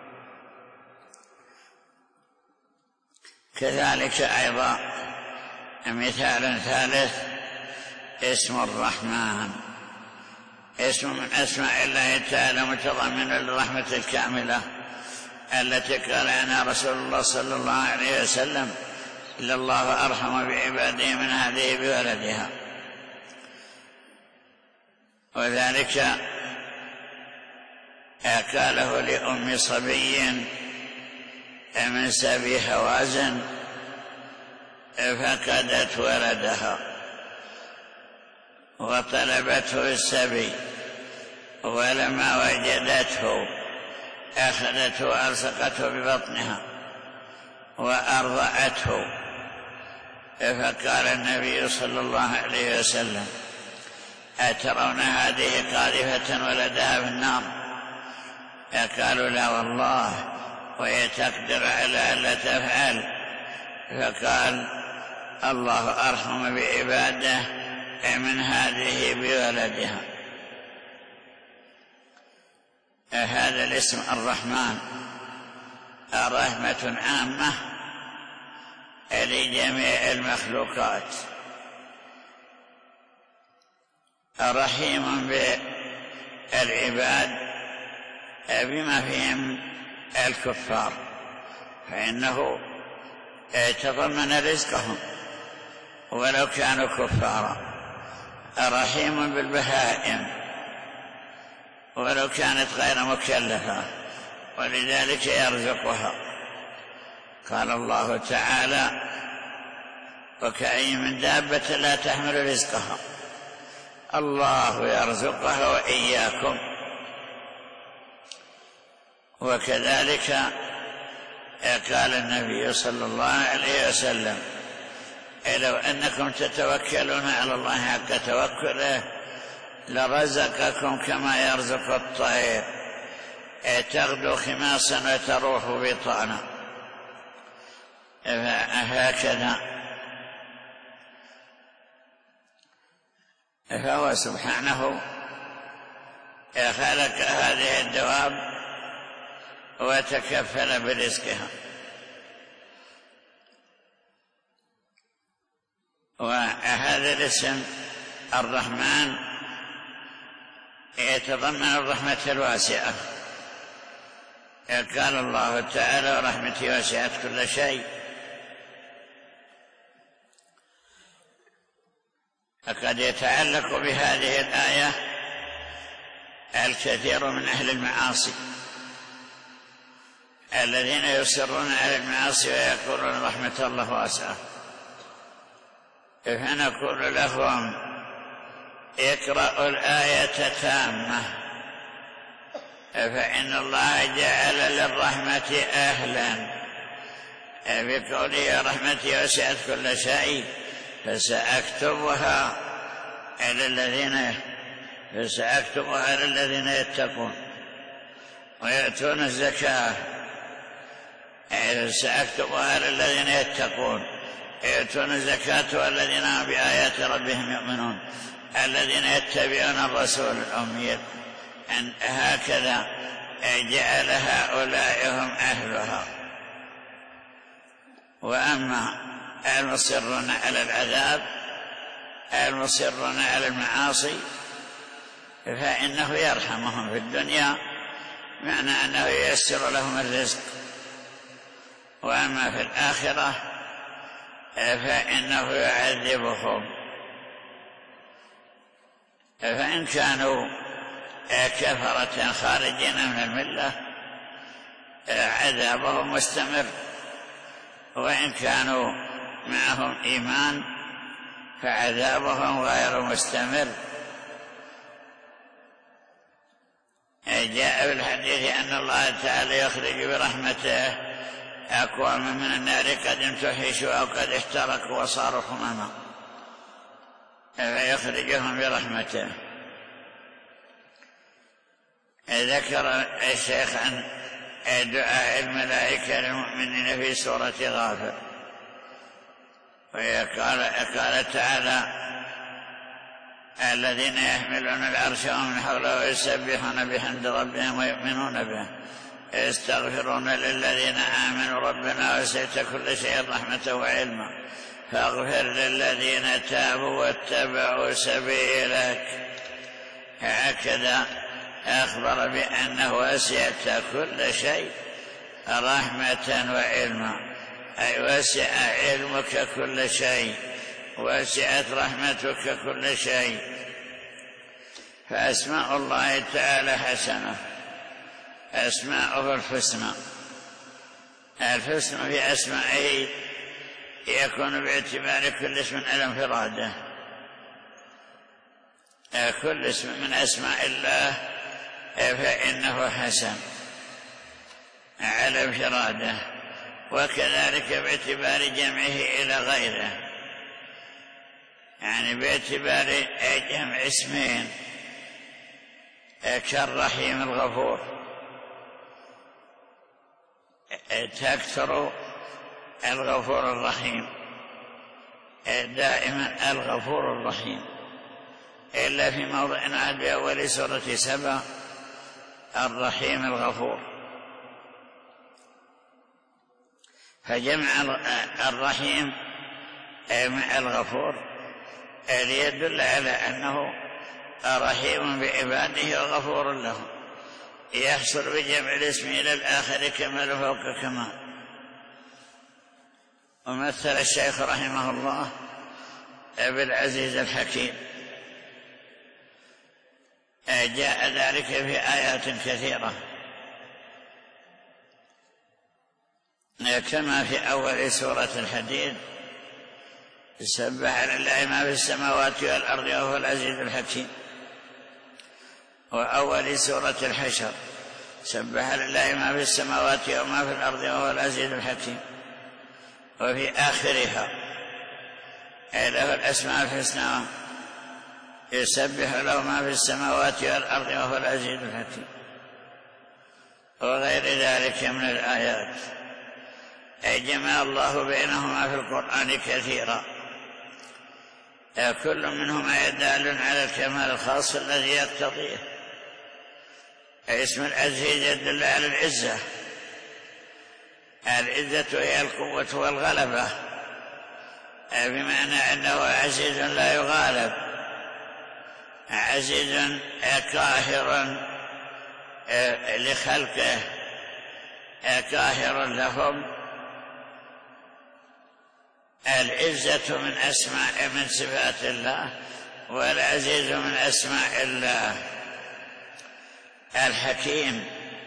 كذلك أيضا مثال ثالث: اسم الرحمن، اسم من أسماء الله تعالى متضمن للرحمة الكاملة التي قال عنها رسول الله صلى الله عليه وسلم: إلا الله أرحم بعباده من هذه بولدها. وذلك قاله لأم صبي من سبي حوازن فقدت ولدها وطلبته السبي، ولما وجدته أخذته وألصقته ببطنها وأرضعته. فقال النبي صلى الله عليه وسلم: أترون هذه قاذفة ولدها في النار؟ قالوا لا والله، وهي تقدر على ألا تفعل، فقال الله أرحم بعباده من هذه بولدها. هذا الاسم الرحمن رحمة عامة لجميع المخلوقات، رحيم بالعباد بما فيهم الكفار، فإنه تضمن رزقهم ولو كانوا كفارا، رحيم بالبهائم ولو كانت غير مكلفة، ولذلك يرزقها. قال الله تعالى وكأين من دابة لا تحمل رزقها الله يرزقها وإياكم. وكذلك قال النبي صلى الله عليه وسلم لو أنكم تتوكلون على الله حق توكله لرزقكم كما يرزق الطير تغدو خماصا وتروح بطانا. هكذا فهو سبحانه خلق هذه الدواب وتكفل برزقها. وهذا الاسم الرحمن يتضمن الرحمة الواسعة. قال الله تعالى ورحمتي وسعت كل شيء، فقد يتعلق بهذه الآية الكثير من أهل المعاصي الذين يصرون على المعاصي ويقولون رحمة الله واسعة، فنقول لهم اقرأوا الآية تامة، فإن الله جعل للرحمة أهلا بقوله رحمتي وسعت كل شيء فسأكتبها على الذين فسأكتبها على الذين يتقون ويأتون الزكاة. سأكتبها على الذين يتقون يأتون الزكاة والذين هم بآيات ربهم يؤمنون الذين يتبعون الرسول الأمي. هكذا جعل هؤلاء هم أهلها. وأما المصرون على العذاب المصرون على المعاصي فإنه يرحمهم في الدنيا، معنى أنه ييسر لهم الرزق، وأما في الآخرة فإنه يعذبهم. فإن كانوا كفرة خارجين من الملة عذابهم مستمر، وإن كانوا معهم إيمان فعذابهم غير مستمر. جاء في الحديث أن الله تعالى يخرج برحمته أقواما من النار قد انتحشوا أو قد احترقوا وصاروا حماما، فيخرجهم برحمته. ذكر الشيخ عن دعاء الملائكة للمؤمنين في سورة غافر، وقال قال تعالى الذين يحملون العرش ومن حوله يسبحون بحمد ربهم ويؤمنون به يستغفرون للذين آمنوا ربنا وسعت كل شيء رحمة وعلما فاغفر للذين تابوا واتبعوا سبيلك. هكذا أخبر بأنه وسعت كل شيء رحمة وعلما، أي وسع علمك كل شيء، وسعت رحمتك كل شيء. فأسماء الله تعالى حسنة، أسماءه الحسنى. الحسن في أسمائه يكون باعتبار كل اسم على انفراده. كل اسم من أسماء الله فإنه حسن على انفراده، وكذلك باعتبار جمعه إلى غيره، يعني باعتبار جمع اسمين كالرحيم الغفور تكثر الغفور الرحيم، دائما الغفور الرحيم، إلا في موضع واحد بأول سورة سبع الرحيم الغفور. فجمع الرحيم مع الغفور ليدل على أنه رحيم بعباده وغفور لهم، يحصل بجمع الاسم إلى الآخر كمال فوق كمال. ومثل الشيخ رحمه الله بالعزيز الحكيم، جاء ذلك في آيات كثيرة كما في أول سورة الحديد: سبح لله ما في السماوات والأرض وهو العزيز الحكيم. وأول سورة الحشر: سبح لله ما في السماوات وما في الأرض وهو العزيز الحكيم. وفي آخرها: له الأسماء الحسنى يسبح له ما في السماوات والأرض وهو العزيز الحكيم. وغير ذلك من الآيات أي جمع الله بينهما في القرآن كثيرا، كل منهما يدل على الكمال الخاص الذي يقتضيه. اسم العزيز يدل على العزة، العزة هي القوة والغلبة، بمعنى أنه عزيز لا يغالب، عزيز قاهر لخلقه، قاهر لهم. العزة من أسماء من صفات الله، والعزيز من أسماء الله. الحكيم،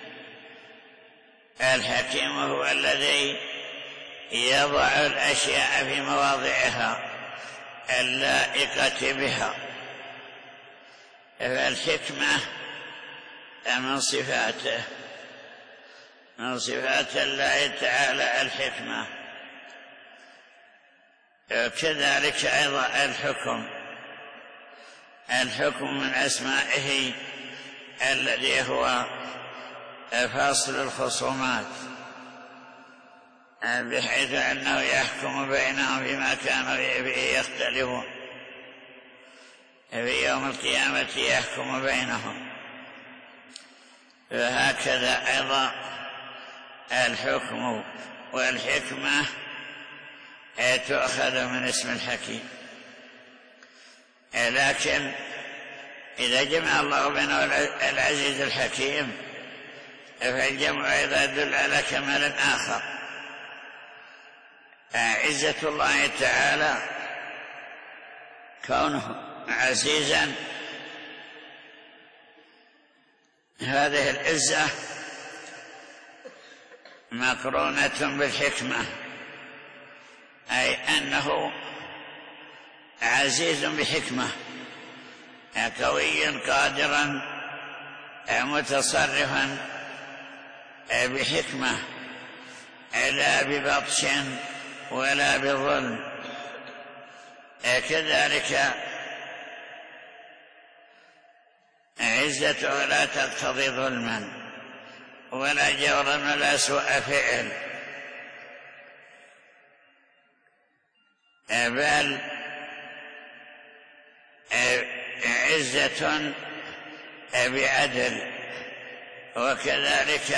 الحكيم هو الذي يضع الأشياء في مواضعها اللائقة بها. فالحكمة من صفاته، من صفات الله تعالى الحكمة. كذلك أيضا الحكم، الحكم من أسمائه الذي هو فاصل الخصومات، بحيث أنه يحكم بينهم فيما كانوا فيه يختلفون، في يوم القيامة يحكم بينهم. فهكذا أيضا الحكم والحكمة تؤخذ من اسم الحكيم. لكن إذا جمع الله بين العزيز الحكيم فالجمع أيضا يدل على كمال آخر. عزة الله تعالى كونه عزيزا، هذه العزة مقرونة بالحكمة، أي أنه عزيز بحكمة، قوي قادرا متصرفا بحكمة، لا ببطش ولا بظلم. كذلك عزته لا تقتضي ظلما ولا جورا ولا سوء فعل، بل عزة بعدل، وكذلك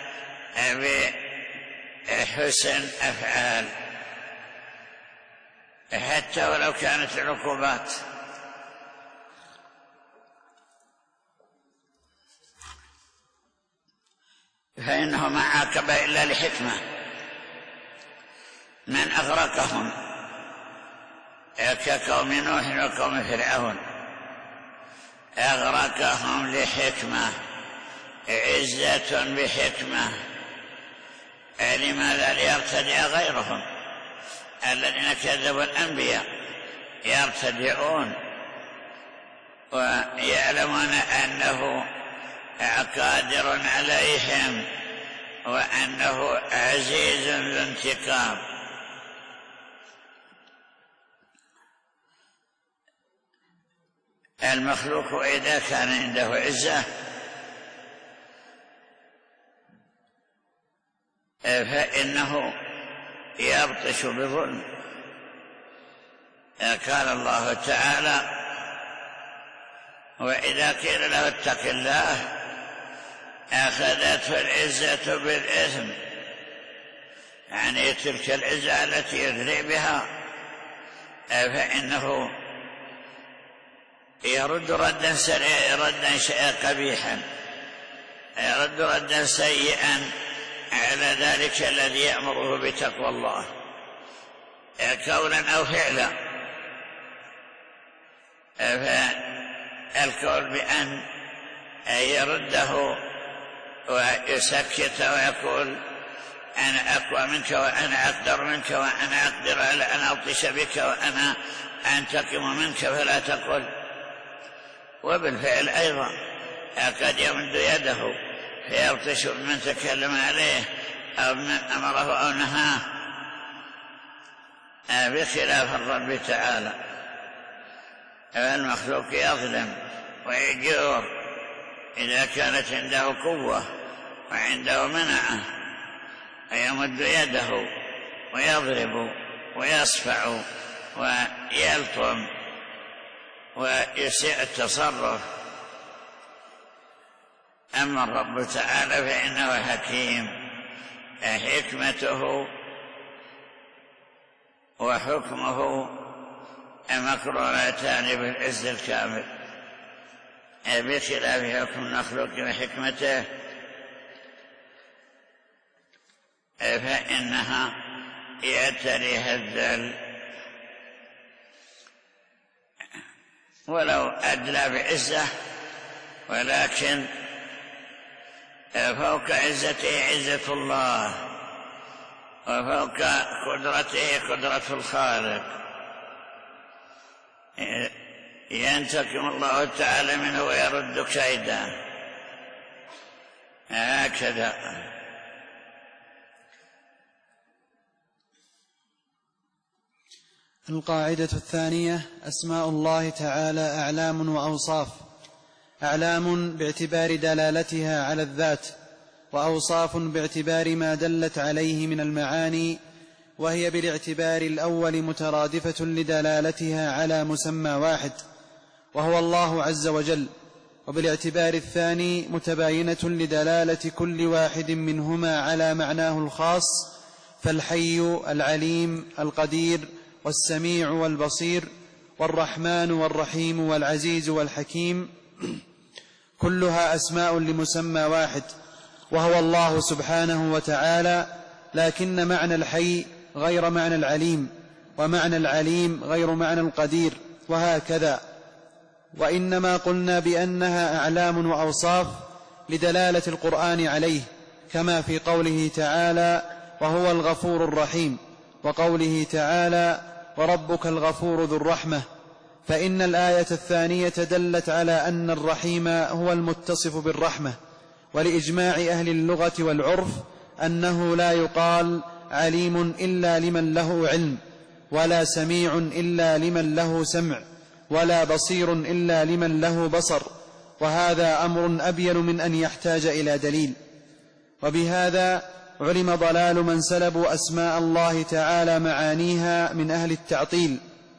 بحسن أفعال، حتى ولو كانت العقوبات. فإنه ما عاقب إلا لحكمة. من أغرقهم كقوم نوح وقوم فرعون، أغرقهم لحكمة، عزة بحكمة. لماذا؟ ليرتدع غيرهم الذين كذبوا الأنبياء، يرتدعون ويعلمون أنه قادر عليهم وأنه عزيز ذو انتقام. المخلوق إذا كان عنده عزة فإنه يبطش بظلم. قال الله تعالى: وإذا قيل له اتق الله أخذته العزة بالإثم، يعني تلك العزة التي يدري بها، فإنه يرد ردا ردا قبيحا، يرد ردا سيئا على ذلك الذي يأمره بتقوى الله قولا أو فعلا. فالقول بأن يرده ويسكت ويقول: أنا أقوى منك وأنا أقدر منك وأنا أقدر على أن أبطش بك وأنا أنتقم منك فلا تقل. وبالفعل أيضا قد يمد يده فيبطش بمن تكلم عليه أو من أمره أو نهاه، بخلاف الرب تعالى. المخلوق يظلم ويجور إذا كانت عنده قوة وعنده منعة، ويمد يده ويضرب ويصفع ويلطم ويسيء التصرف. أما الرب تعالى فإنه حكيم، حكمته وحكمه مقرونتان بالعز الكامل، بخلاف حكم المخلوق وحكمته فإنها يأتريها الذل، ولو أدلى بعزة، ولكن فوق عزته عزة الله، وفوق قدرته قدرة الخالق. ينتقم الله تعالى منه ويرد كيده، هكذا. القاعدة الثانية: أسماء الله تعالى أعلام وأوصاف. أعلام باعتبار دلالتها على الذات، وأوصاف باعتبار ما دلت عليه من المعاني، وهي بالاعتبار الأول مترادفة لدلالتها على مسمى واحد وهو الله عز وجل، وبالاعتبار الثاني متباينة لدلالة كل واحد منهما على معناه الخاص، فالحي العليم القدير والسميع والبصير والرحمن والرحيم والعزيز والحكيم كلها أسماء لمسمى واحد وهو الله سبحانه وتعالى، لكن معنى الحي غير معنى العليم، ومعنى العليم غير معنى القدير، وهكذا. وإنما قلنا بأنها أعلام وأوصاف لدلالة القرآن عليه، كما في قوله تعالى: وهو الغفور الرحيم، وقوله تعالى: وربك الغفور ذو الرحمة. فإن الآية الثانية دلت على أن الرحيم هو المتصف بالرحمة، ولإجماع أهل اللغة والعرف أنه لا يقال عليم إلا لمن له علم، ولا سميع إلا لمن له سمع، ولا بصير إلا لمن له بصر، وهذا أمر أبين من أن يحتاج إلى دليل. وبهذا علم ضلال من سلبوا أسماء الله تعالى معانيها من أهل التعطيل،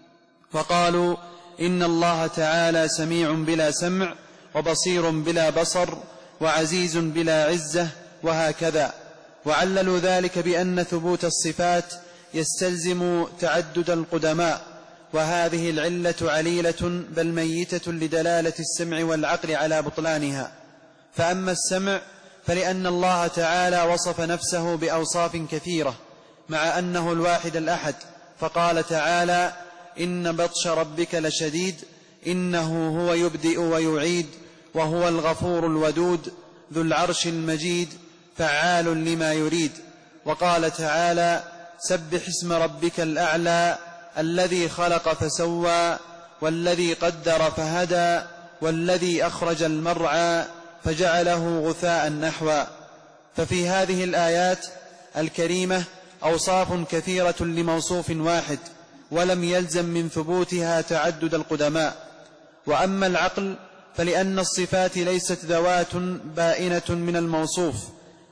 فقالوا إن الله تعالى سميع بلا سمع، وبصير بلا بصر، وعزيز بلا عزة، وهكذا. وعللوا ذلك بأن ثبوت الصفات يستلزم تعدد القدماء، وهذه العلة عليلة بل ميتة لدلالة السمع والعقل على بطلانها. فأما السمع فلأن الله تعالى وصف نفسه بأوصاف كثيرة مع أنه الواحد الأحد، فقال تعالى: إن بطش ربك لشديد، إنه هو يبدئ ويعيد، وهو الغفور الودود، ذو العرش المجيد، فعال لما يريد. وقال تعالى: سبح اسم ربك الأعلى، الذي خلق فسوى، والذي قدر فهدى، والذي أخرج المرعى فجعله غثاء نحوا. ففي هذه الآيات الكريمة أوصاف كثيرة لموصوف واحد، ولم يلزم من ثبوتها تعدد القدماء. وأما العقل فلأن الصفات ليست ذوات بائنة من الموصوف،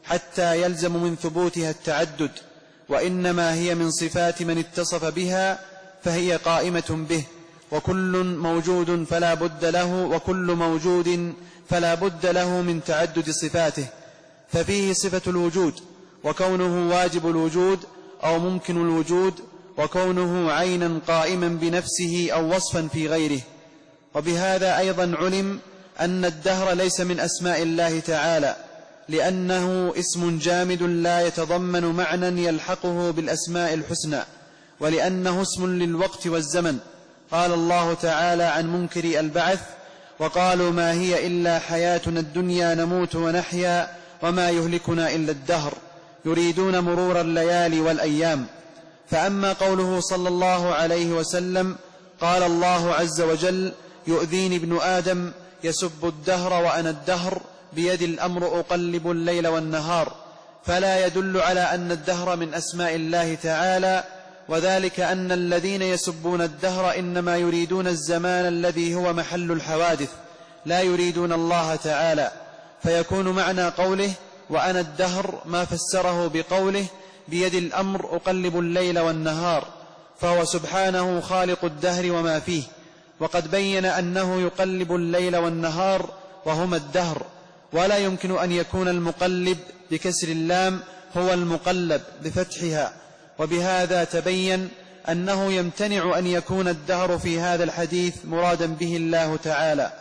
حتى يلزم من ثبوتها التعدد، وإنما هي من صفات من اتصف بها فهي قائمة به، وكل موجود فلا بد له وكل موجود فلا بد له من تعدد صفاته، ففيه صفة الوجود وكونه واجب الوجود أو ممكن الوجود، وكونه عينا قائما بنفسه أو وصفا في غيره. وبهذا أيضا علم أن الدهر ليس من أسماء الله تعالى، لأنه اسم جامد لا يتضمن معنى يلحقه بالأسماء الحسنى، ولأنه اسم للوقت والزمن. قال الله تعالى عن منكر البعث: وقالوا ما هي إلا حياتنا الدنيا نموت ونحيا وما يهلكنا إلا الدهر، يريدون مرور الليالي والأيام. فأما قوله صلى الله عليه وسلم: قال الله عز وجل: يؤذيني ابن آدم يسب الدهر وأنا الدهر بيد الأمر أقلب الليل والنهار، فلا يدل على أن الدهر من أسماء الله تعالى، وذلك أن الذين يسبون الدهر إنما يريدون الزمان الذي هو محل الحوادث، لا يريدون الله تعالى. فيكون معنى قوله وأنا الدهر ما فسره بقوله بيد الأمر أقلب الليل والنهار، فهو سبحانه خالق الدهر وما فيه، وقد بين أنه يقلب الليل والنهار وهما الدهر، ولا يمكن أن يكون المقلب بكسر اللام هو المقلب بفتحها. وبهذا تبين أنه يمتنع أن يكون الدهر في هذا الحديث مرادا به الله تعالى.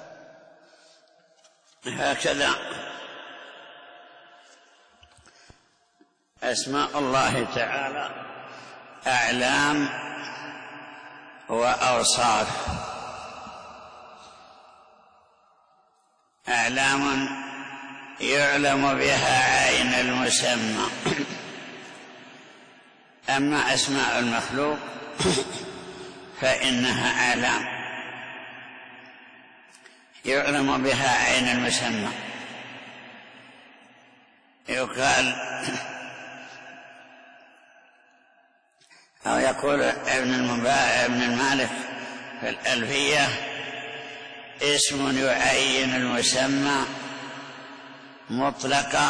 هكذا أسماء الله تعالى أعلام وأوصاف. أعلام يعلم بها عين المسمى، أما أسماء المخلوق فإنها أعلام يعلم بها عين المسمى. يقال أو يقول ابن ابن المالك في الألفية: اسم يعين المسمى مطلق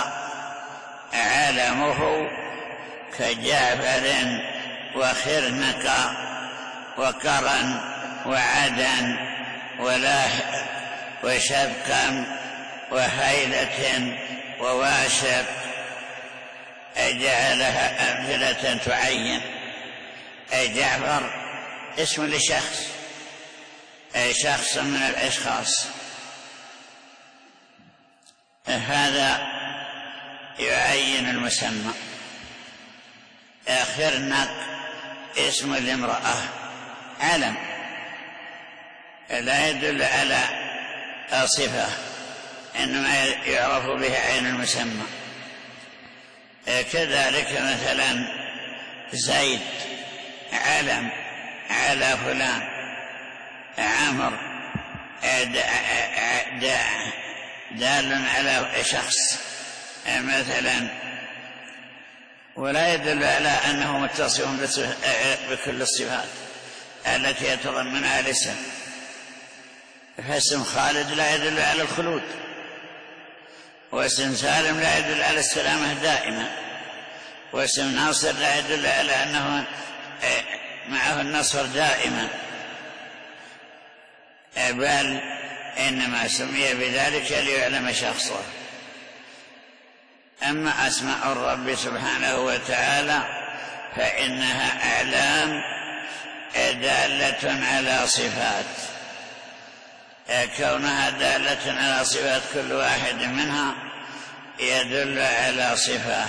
علمه كجعفر وخرنق وقرن وعدن ولاح وشبكا وهيلة وواشق، أجعلها أمثلة تعين. أي جعفر اسم لشخص، أي شخص من الأشخاص، هذا يعين المسمى. خرنق اسم لامرأة، علم لا يدل على صفة، إنما يعرف به عين المسمى. كذلك مثلا زيد علم على فلان، عمر دال على شخص مثلا، ولا يدل على أنه متصف بكل الصفات التي يتضمنها الاسم. فاسم خالد لا يدل على الخلود، واسم سالم لا يدل على السلامة دائما، واسم ناصر لا يدل على أنه معه النصر دائما، بل إنما سمي بذلك ليعلم شخصه. أما أسماء الرب سبحانه وتعالى فإنها أعلام دالة على صفات، كونها دالة على صفات كل واحد منها يدل على صفة.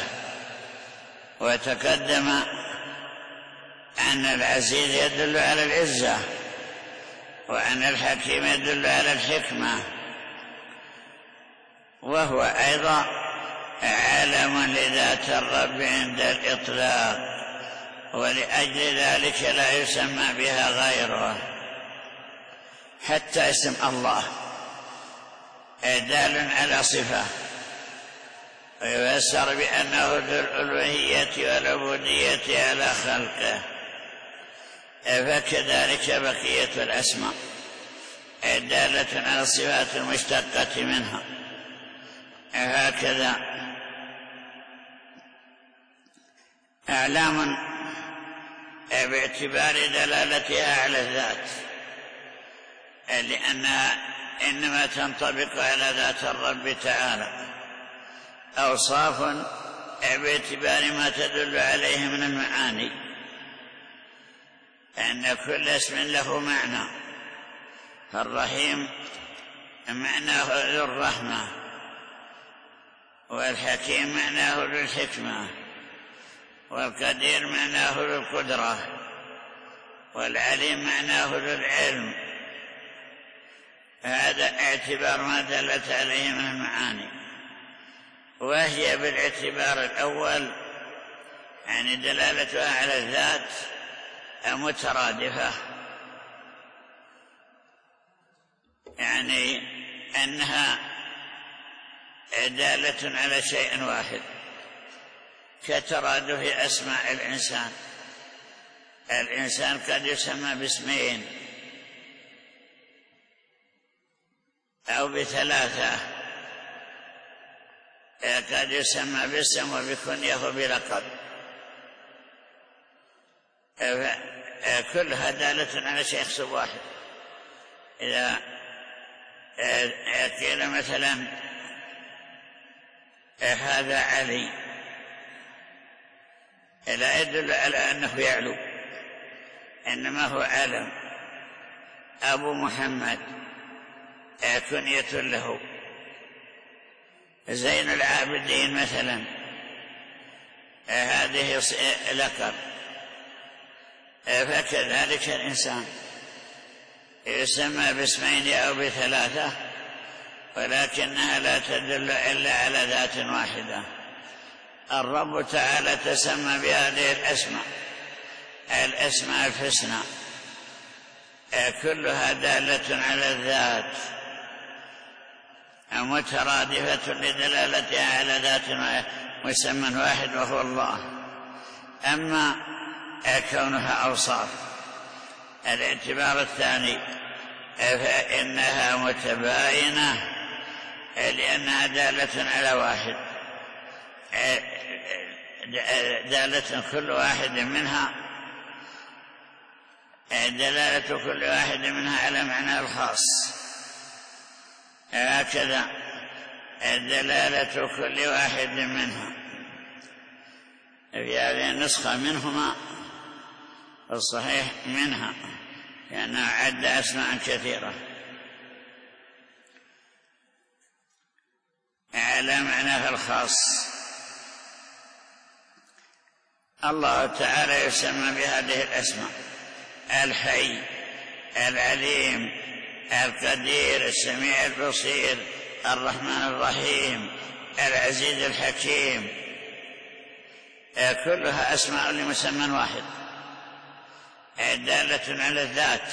وتقدم أن العزيز يدل على العزة، وأن الحكيم يدل على الحكمة، وهو أيضا علم لذات الرب عند الإطلاق، ولأجل ذلك لا يسمى بها غيره. حتى اسم الله دال على صفة، ويفسر بأنه ذو الألوهية والعبودية على خلقه، فكذلك بقية الأسماء دالة على الصفات المشتقة منها. هكذا أعلام باعتبار دلالتها على الذات، لأنها إنما تنطبق على ذات الرب تعالى. أوصاف باعتبار ما تدل عليه من المعاني، أن كل اسم له معنى. الرحيم معناه ذو الرحمة، والحكيم معناه ذو الحكمة، والقدير معناه ذو القدرة، والعليم معناه ذو العلم. هذا اعتبار ما دلت عليه من المعاني، وهي بالاعتبار الأول يعني دلالتها على الذات مترادفة، يعني أنها دالة على شيء واحد، كترادف أسماء الإنسان. الإنسان قد يسمى باسمين أو بثلاثة، قد يسمى باسم وبكنية وبلقب، كلها دالة على شخص واحد. إذا قيل مثلا هذا علي، لا يدل على أنه يعلو، إنما هو علم. أبو محمد كنية له. زين العابدين مثلا هذه لقب. فكذلك الإنسان يسمى باسمين أو بثلاثة، ولكنها لا تدل إلا على ذات واحدة. الرب تعالى تسمى بهذه الأسماء، الأسماء الحسنى، كلها دالة على الذات مترادفة لدلالتها على ذات مسمى واحد وهو الله. أما كونها أوصاف الاعتبار الثاني فإنها متباينة، لأنها دالة على واحد، دالة كل واحد منها دلالة كل واحد منها على معنى الخاص. هكذا دلالة كل واحد منها. في هذه النسخة منهما الصحيح منها، لأنها عد أسماء كثيرة على معناها الخاص. الله تعالى يسمى بهذه الأسماء: الحي، العليم، القدير، السميع البصير، الرحمن الرحيم، العزيز الحكيم. كلها أسماء لمسمى واحد دالة على الذات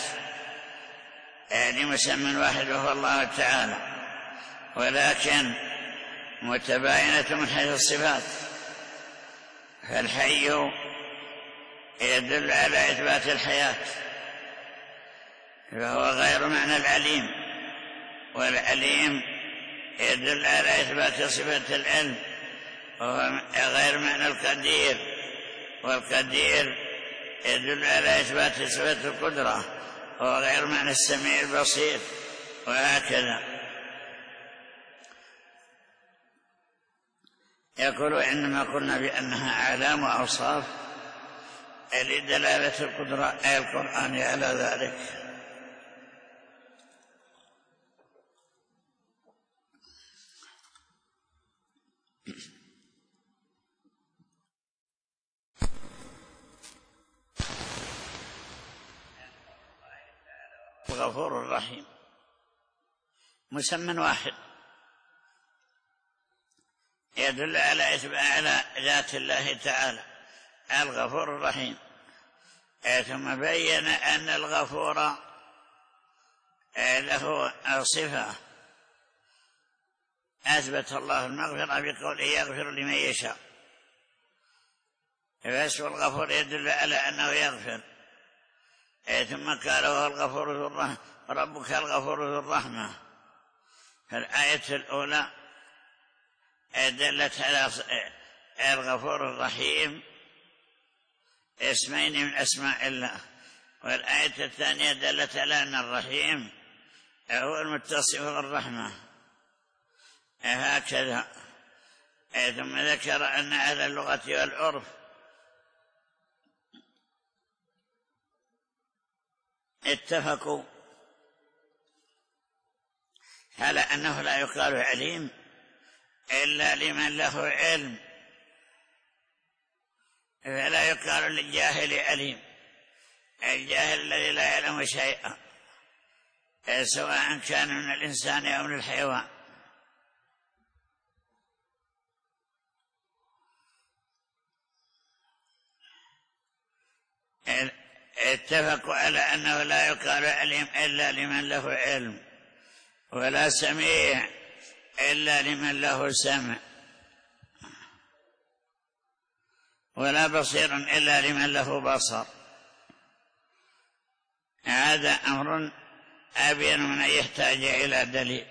لمسمى واحد وهو الله تعالى، ولكن متباينة من حيث الصفات. فالحي يدل على إثبات الحياة، فهو غير معنى العليم، والعليم يدل على إثبات صفة العلم، وهو غير معنى القدير، والقدير يدل على إثبات صفة القدرة، وهو غير معنى السميع البصير، وهكذا. يقول إنما قلنا بأنها أعلام وأوصاف لدلالة القدرة القرآن على ذلك. الغفور الرحيم مسمى واحد يدل على على ذات الله تعالى، الغفور الرحيم. ثم بين أن الغفور له صفة أثبت الله المغفرة بقوله يغفر لمن يشاء، فاسم الغفور يدل على أنه يغفر. ثم قال وهو الغفور ذو الرحمة، ربك الغفور ذو الرحمة. فالآية الأولى دلت على الغفور الرحيم اسمين من أسماء الله. والآية الثانية دلت على أن الرحيم هو المتصف بالرحمة هكذا. ثم ذكر أن أهل اللغة والعرف اتفقوا على أنه لا يقال عليم إلا لمن له علم، فلا يقال للجاهل عليم، الجاهل الذي لا يعلم شيئا سواء كان من الإنسان أو من الحيوان. اتفقوا على أنه لا يقال عليم إلا لمن له علم، ولا سميع إلا لمن له سمع، ولا بصير إلا لمن له بصر. هذا أمر أبين من أن يحتاج إلى دليل.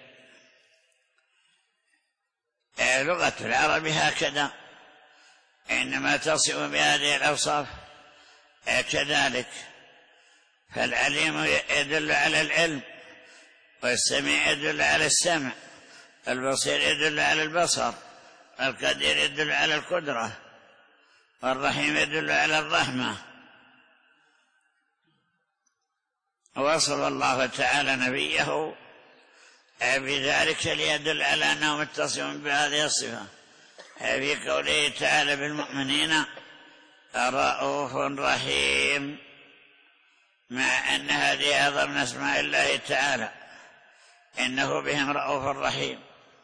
لغة العرب هكذا، إنما تصف بهذه الأوصاف كذلك. فالعليم يدل على العلم، والسميع يدل على السمع، البصير يدل على البصر، القدير يدل على القدرة، والرحيم يدل على الرحمة. وصف الله تعالى نبيه بذلك ليدل على أنه متصف بهذه الصفة، في قوله تعالى بالمؤمنين رؤوف رحيم، مع أن هذه أعظم من أسماء الله تعالى، إنه بهم رؤوف رحيم.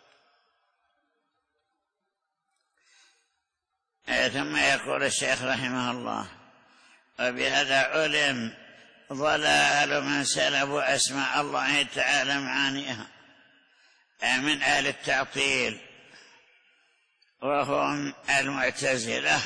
ثم يقول الشيخ رحمه الله: وبهذا علم ضلال من سلبوا أسماء الله تعالى معانيها من أهل التعطيل، وهم المعتزلة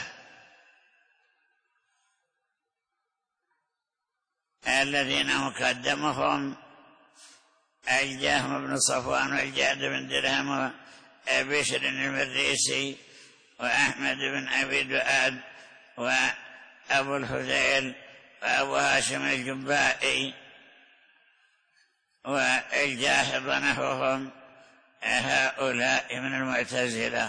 الذين مقدمهم الجهم بن صفوان والجعد بن درهم وبشر المريسي وأحمد بن أبي دؤاد وأبو الحذيل وأبو هاشم الجبائي والجاهض نحوهم. هؤلاء من المعتزلة،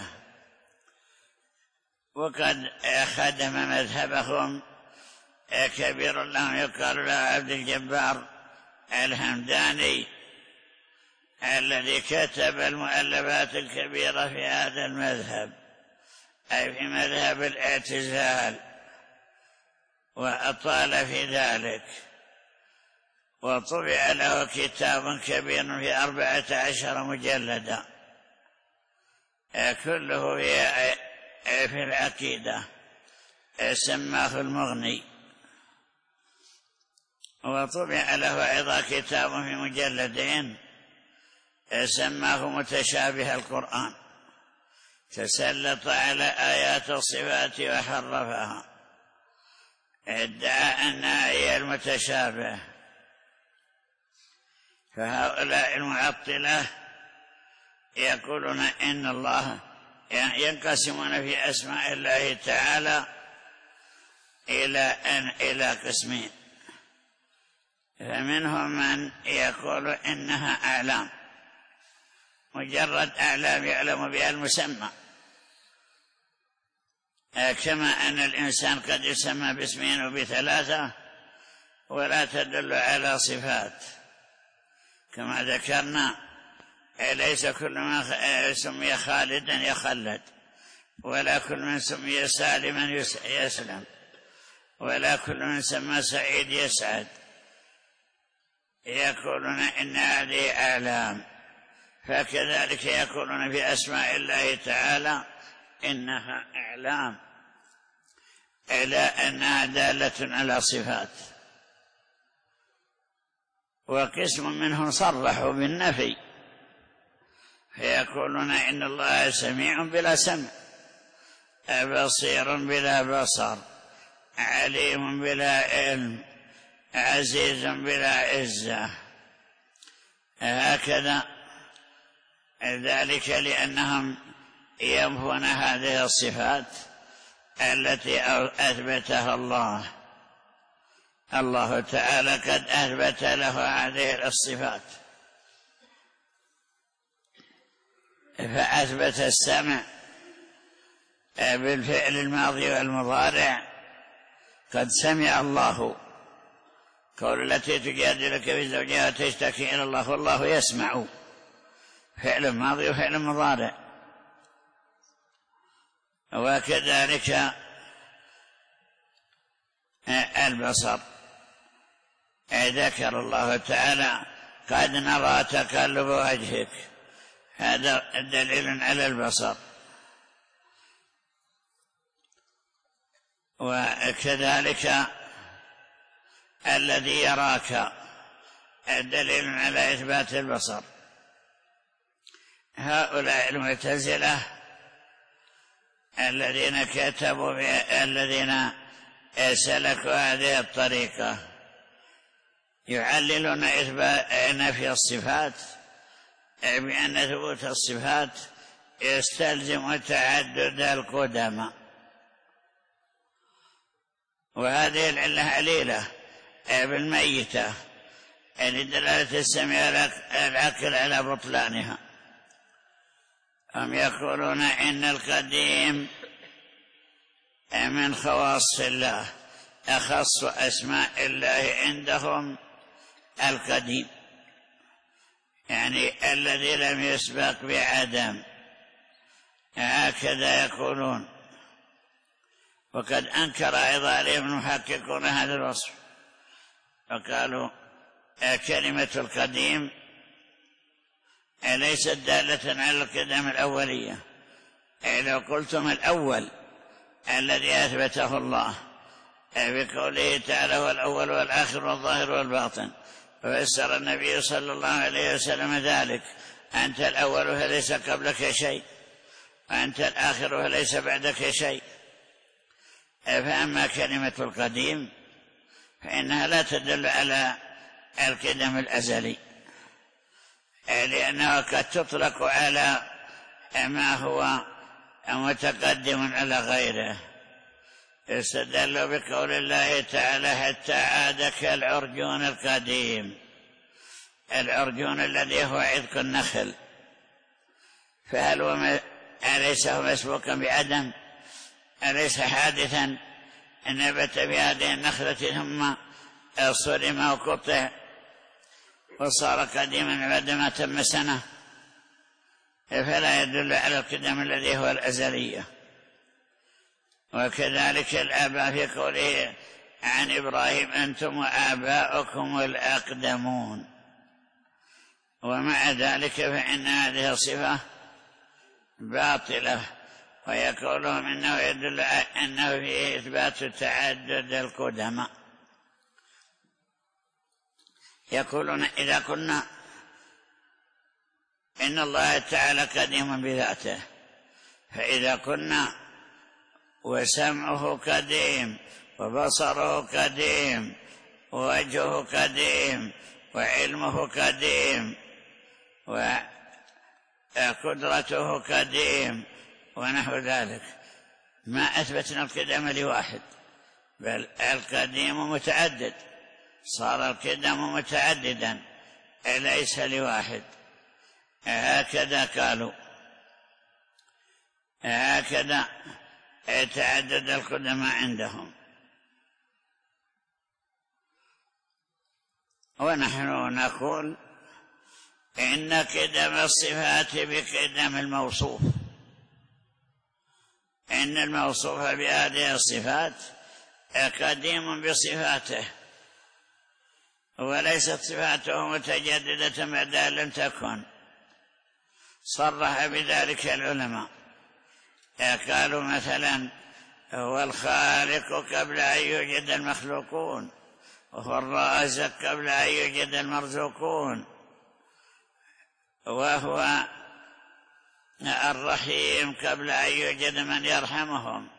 وقد خدم مذهبهم كبير لهم يقال له عبد الجبار الهمداني، الذي كتب المؤلفات الكبيرة في هذا المذهب، أي في مذهب الاعتزال، وأطال في ذلك، وطبع له كتاب كبير في أربعة عشر مجلدا كله في العقيدة، سماه المغني. وطبع له أيضا كتاب في مجلدين سماه متشابه القرآن، تسلط على آيات الصفات وحرفها، ادعى أنها هي المتشابه. فهؤلاء المعطلة يقولون إن الله ينقسمون في أسماء الله تعالى إلى أن إلى قسمين. فمنهم من يقول إنها أعلام، مجرد أعلام يعلم بها المسمى، كما أن الإنسان قد يسمى باسمين وبثلاثة ولا تدل على صفات، كما ذكرنا ليس كل من سمي خالدا يخلد، ولا كل من سمي سالما يسلم، ولا كل من سمى سعيد يسعد. يقولون إن هذه أعلام، فكذلك يقولون في أسماء الله تعالى إنها أعلام، إلى أنها دالة على صفات. وقسم منهم صرحوا بالنفي، فيقولون إن الله سميع بلا سمع، بصير بلا بصر، عليم بلا علم، عزيز بلا عزة، هكذا. ذلك لأنهم ينفون هذه الصفات التي أثبتها الله. الله تعالى قد أثبت له هذه الصفات، فأثبت السمع بالفعل الماضي والمضارع، قد سمع الله، قول التي تجادلك في زوجها تشتكي إلى الله والله يسمع، فعل ماضي وفعل مضارع. وكذلك البصر، ذكر الله تعالى قد نرى تقلب وجهك، هذا دليل على البصر. وكذلك الذي يراك دليل على إثبات البصر. هؤلاء المعتزلة الذين كتبوا الذين سلكوا هذه الطريقة يعللون إثبات نفي الصفات بأن ثبوت الصفات يستلزم تعدد القدم، وهذه العلة عليلة بالميتة لدلالة السمع العقل على بطلانها. هم يقولون إن القديم من خواص الله، أخص أسماء الله عندهم القديم، يعني الذي لم يسبق بعدم، هكذا يقولون. وقد أنكر أيضا عليهم المحققون هذا الوصف، فقالوا كلمة القديم ليست دالة على القدم الأولية. لو قلتم الأول الذي أثبته الله بقوله تعالى هو الأول والآخر والظاهر والباطن، فسر النبي صلى الله عليه وسلم ذلك: أنت الأول فليس قبلك شيء، وأنت الآخر فليس بعدك شيء. فأما كلمة القديم فإنها لا تدل على القدم الأزلي، لأنها قد تطلق على ما هو متقدم على غيره. استدل بقول الله تعالى: حتى عاد كالعرجون القديم، العرجون الذي هو عذق النخل، فهل هو أليس هو مسبوقا بعدم؟ أليس حادثا نبت في هذه النخلة ثم صرم وقطع وصار قديما بعدما تم سنة؟ فلا يدل على القدم الذي هو الأزلية. وكذلك الآباء في قوله عن إبراهيم: أنتم وآباؤكم الأقدمون. ومع ذلك فإن هذه الصفة باطلة، ويقولون إنه يدل أنه فيه إثبات تعدد القدماء. يقولون إذا كنا إن الله تعالى قديم بذاته، فإذا كنا وسمعه قديم وبصره قديم ووجهه قديم وعلمه قديم وقدرته قديم ونحو ذلك، ما أثبتنا القدم لواحد، بل القديم متعدد، صار القدم متعددا ليس لواحد. هكذا قالوا، هكذا تعدد القدماء عندهم. ونحن نقول إن قدم الصفات بقدم الموصوف، إن الموصوف بهذه الصفات قديم بصفاته، وليست صفاته متجددة بعد أن لم تكن. صرح بذلك العلماء، قالوا مثلا: هو الخالق قبل أن يوجد المخلوقون، وهو الرازق قبل أن يوجد المرزوقون، وهو الرحيم قبل أن يوجد من يرحمهم.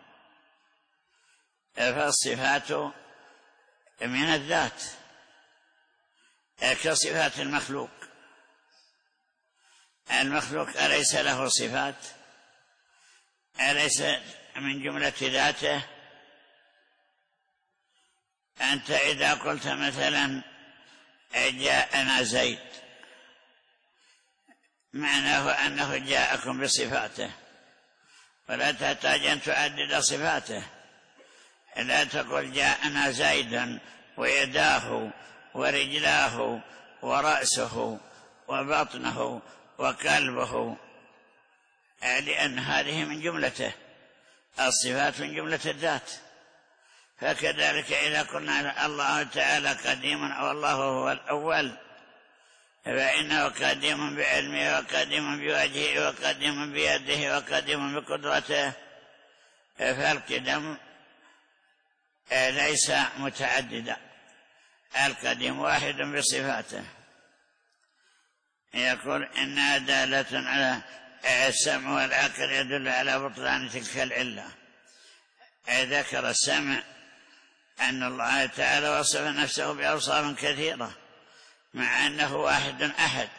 فالصفات من الذات كصفات المخلوق. المخلوق أليس له صفات؟ أليس من جملة ذاته؟ أنت إذا قلت مثلا جاءنا زيد معناه أنه جاءكم بصفاته، ولا تحتاج أن تعدد صفاته. لا تقول جاءنا زيد ويداه ورجلاه ورأسه وبطنه وقلبه، لأن هذه من جملته، الصفات من جملة الذات. فكذلك إذا قلنا الله تعالى قديم أو الله هو الأول، فإنه قديم بعلمه وقديم بوجهه وقديم بيده وقديم بقدرته، فالقدم ليس متعددا، القديم واحد بصفاته. يقول إنها دالة على السمع والعقل يدل على بطلان تلك العلة. ذكر السمع أن الله تعالى وصف نفسه بأوصاف كثيرة مع أنه واحد أحد،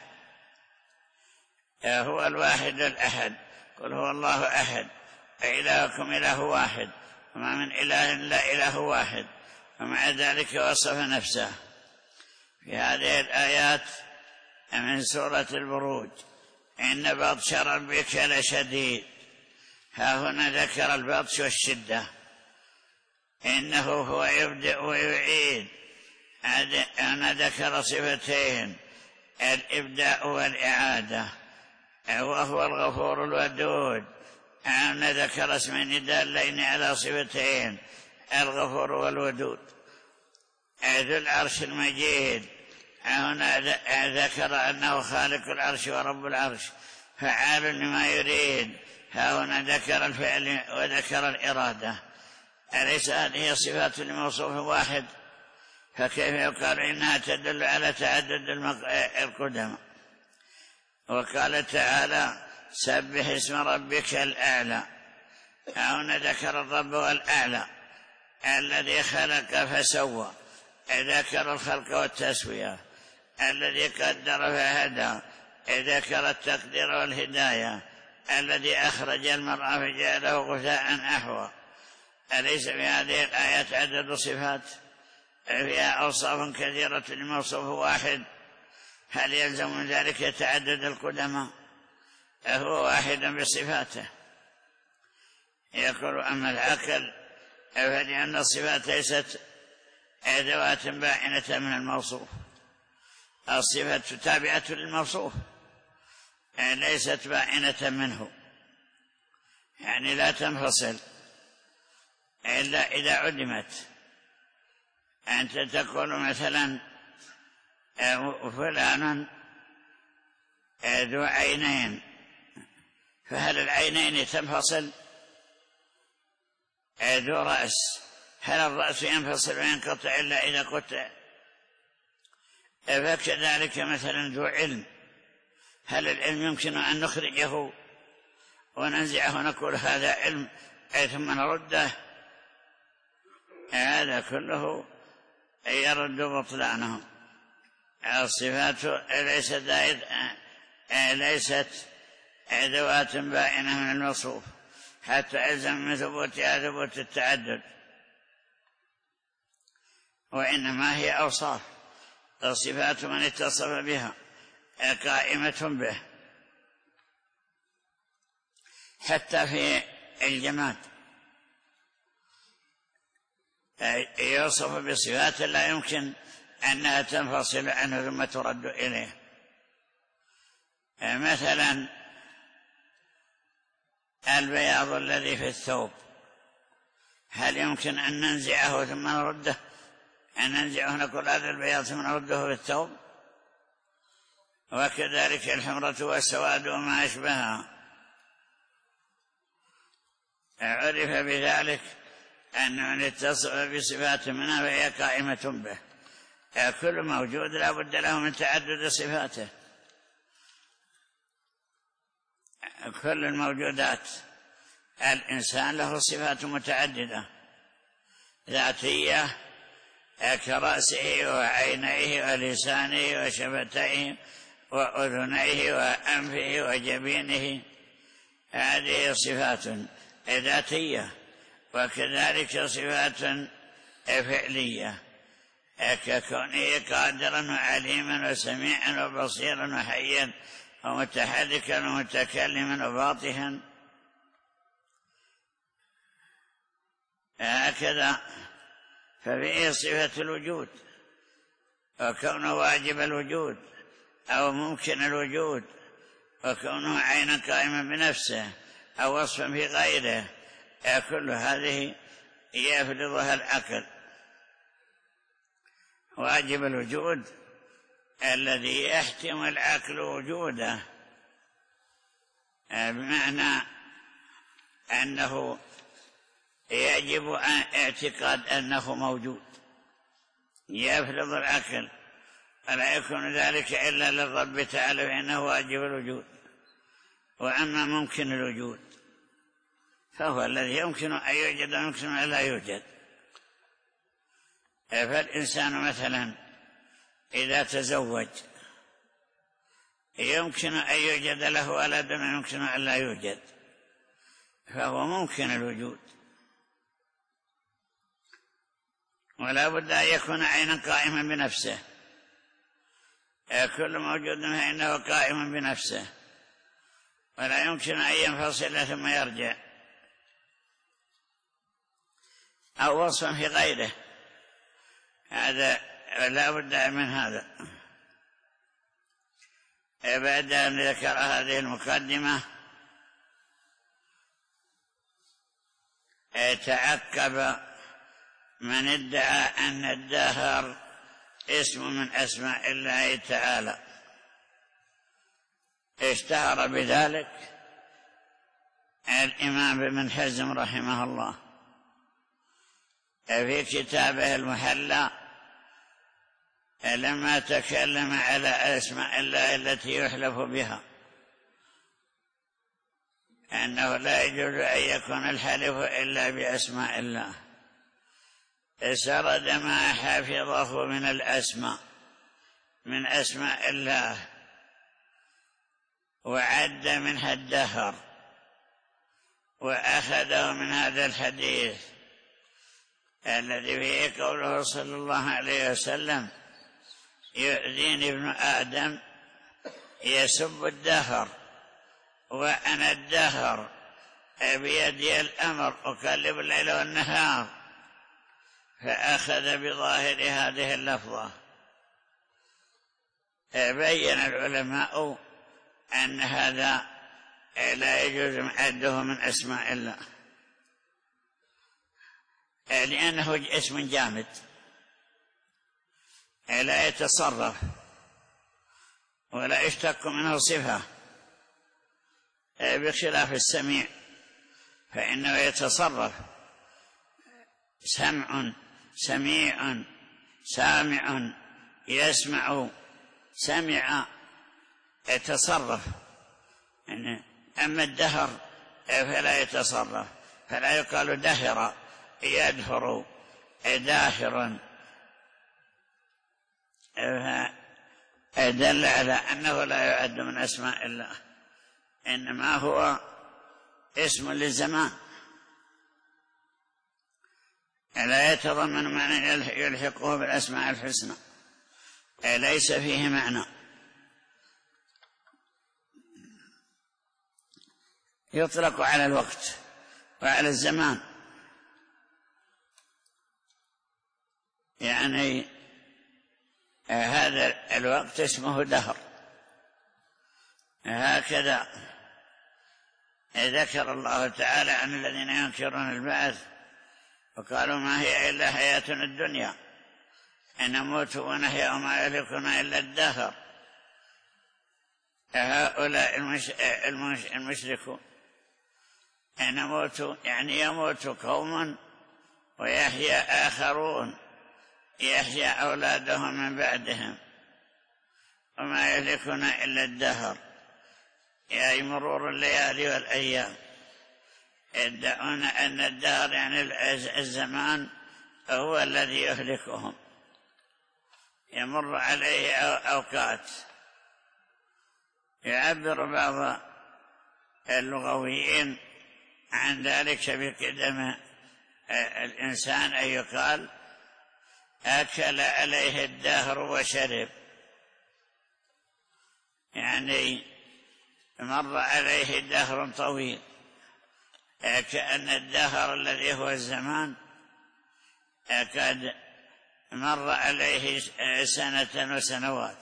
هو الواحد الأحد، قل هو الله أحد، إلهكم إله واحد، وما من إله إلا إله واحد، ومع ذلك وصف نفسه في هذه الآيات من سورة البروج: إن بطش ربك لشديد. ها هنا ذكر البطش والشدة، إنه هو يبدأ ويعيد. أنا ذكر صفتين: الإبداء والإعادة، وهو الغفور الودود. أنا ذكر اسمين دالين على صفتين: الغفور والودود. ذو العرش المجيد، هنا ذكر أنه خالق العرش ورب العرش، فعال لما يريد. ها هنا ذكر الفعل وذكر الإرادة. أليس هذه صفات لموصوف واحد؟ فكيف يقال إنها تدل على تعدد القدم؟ وقال تعالى: سبح اسم ربك الأعلى. هنا ذكر الرب والأعلى الذي خلق فسوى، ذكر الخلق والتسوية. الذي قدر فهدى، ذكر التقدير والهداية. الذي أخرج المرعى فجعله غثاء أحوى. أليس في هذه الآيات عدد صفات فيها أوصاف كثيرة لموصوف واحد؟ هل يلزم من ذلك تعدد القدماء؟ هو واحد بصفاته. يقول: أما العقل فلأن الصفات ليست ذوات بائنة من الموصوف، الصفات تابعة للموصوف ليست بائنة منه، يعني لا تنفصل إلا إذا علمت. أنت تقول مثلا فلان ذو عينين، فهل العينين تنفصل؟ ذو رأس، هل الرأس ينفصل وينقطع إلا إذا قطع؟ فكذلك مثلا ذو علم، هل العلم يمكن أن نخرجه وننزعه ونقول هذا علم ثم نرده؟ هذا كله يرد بطلانه. الصفات ليست ليست ذوات بائنة من الموصوف حتى يلزم من ثبوتها ثبوت التعدد، وإنما هي أوصاف. الصفات من اتصف بها قائمة به، حتى في الجماد يوصف بصفات لا يمكن أنها تنفصل عنه ثم ترد إليه. مثلا البياض الذي في الثوب، هل يمكن أن ننزعه ثم نرده؟ أن ننزعه نقول هذا البياض ثم نرده في الثوب؟ وكذلك الحمرة والسواد وما أشبهها. عرف بذلك أن من اتصف بصفات منها فهي قائمة به. كل موجود لا بد له من تعدد صفاته. كل الموجودات، الإنسان له صفات متعددة ذاتية كرأسه وعينيه ولسانه وشفتيه وأذنيه وأنفه وجبينه، هذه صفات ذاتية، وكذلك صفات فعلية ككونه قادرا وعليما وسميعا وبصيرا وحيا ومتحركا ومتكلما وباطها. هكذا ففيه صفة الوجود، وكونه واجب الوجود أو ممكن الوجود، وكونه عينا قائما بنفسه أو وصفا في غيره، كل هذه يفرضها العقل. واجب الوجود الذي يحتم العقل وجوده، بمعنى أنه يجب اعتقاد أنه موجود، يفرض العقل، ولا يكون ذلك إلا للرب تعالى فإنه واجب الوجود. وأما ممكن الوجود فهو الذي يمكن أن يوجد ويمكن أن لا يوجد. فالإنسان مثلا إذا تزوج يمكن أن يوجد له ولد ويمكن أن لا يوجد، فهو ممكن الوجود، ولا بد أن يكون عينا قائما بنفسه. كل موجود فإنه قائم بنفسه، ولا يمكن أن ينفصل ثم يرجع، أو وصفا في غيره، هذا لا بد من هذا. بعد أن ذكر هذه المقدمة تعقب من ادعى أن الدهر اسم من أسماء الله تعالى، اشتهر بذلك الإمام ابن حزم رحمه الله في كتابه المحلى، لما تكلم على أسماء الله التي يحلف بها، أنه لا يجوز أن يكون الحلف إلا بأسماء الله. سرد ما حفظه من الأسماء من أسماء الله، وعد منها الدهر، وأخذه من هذا الحديث الذي فيه قوله صلى الله عليه وسلم: يؤذيني ابن آدم يسب الدهر وأنا الدهر بيدي الأمر أقلب الليل والنهار. فأخذ بظاهر هذه اللفظة. بين العلماء أن هذا لا يجوز عده من أسماء الله، لأنه اسم جامد لا يتصرف ولا يشتق منه صفة، بخلاف السميع فإنه يتصرف. سمع، سميع، سامع، يسمع، سمع، يتصرف. أما الدهر فلا يتصرف، فلا يقال دهر يدهر داهر، دل على أنه لا يعد من أسماء الله، إنما هو اسم للزمان لا يتضمن معنى يلحقه بالأسماء الحسنى، ليس فيه معنى. يطلق على الوقت وعلى الزمان، يعني هذا الوقت اسمه دهر. هكذا ذكر الله تعالى عن الذين ينكرون البعث وقالوا ما هي إلا حياتنا الدنيا إن نموت ونحيا وما يهلكنا إلا الدهر. هؤلاء المشركون نموت يعني يموت قوم ويحيا آخرون، يحيا أولادهم من بعدهم، وما يهلكنا إلا الدهر، يعني مرور الليالي والأيام. يدعون أن الدهر يعني الزمان هو الذي يهلكهم، يمر عليه أوقات. يعبر بعض اللغويين عن ذلك بقدم الإنسان أن يقال أكل عليه الدهر وشرب، يعني مر عليه دهر طويل، كأن الدهر الذي هو الزمان قد مر عليه سنة وسنوات.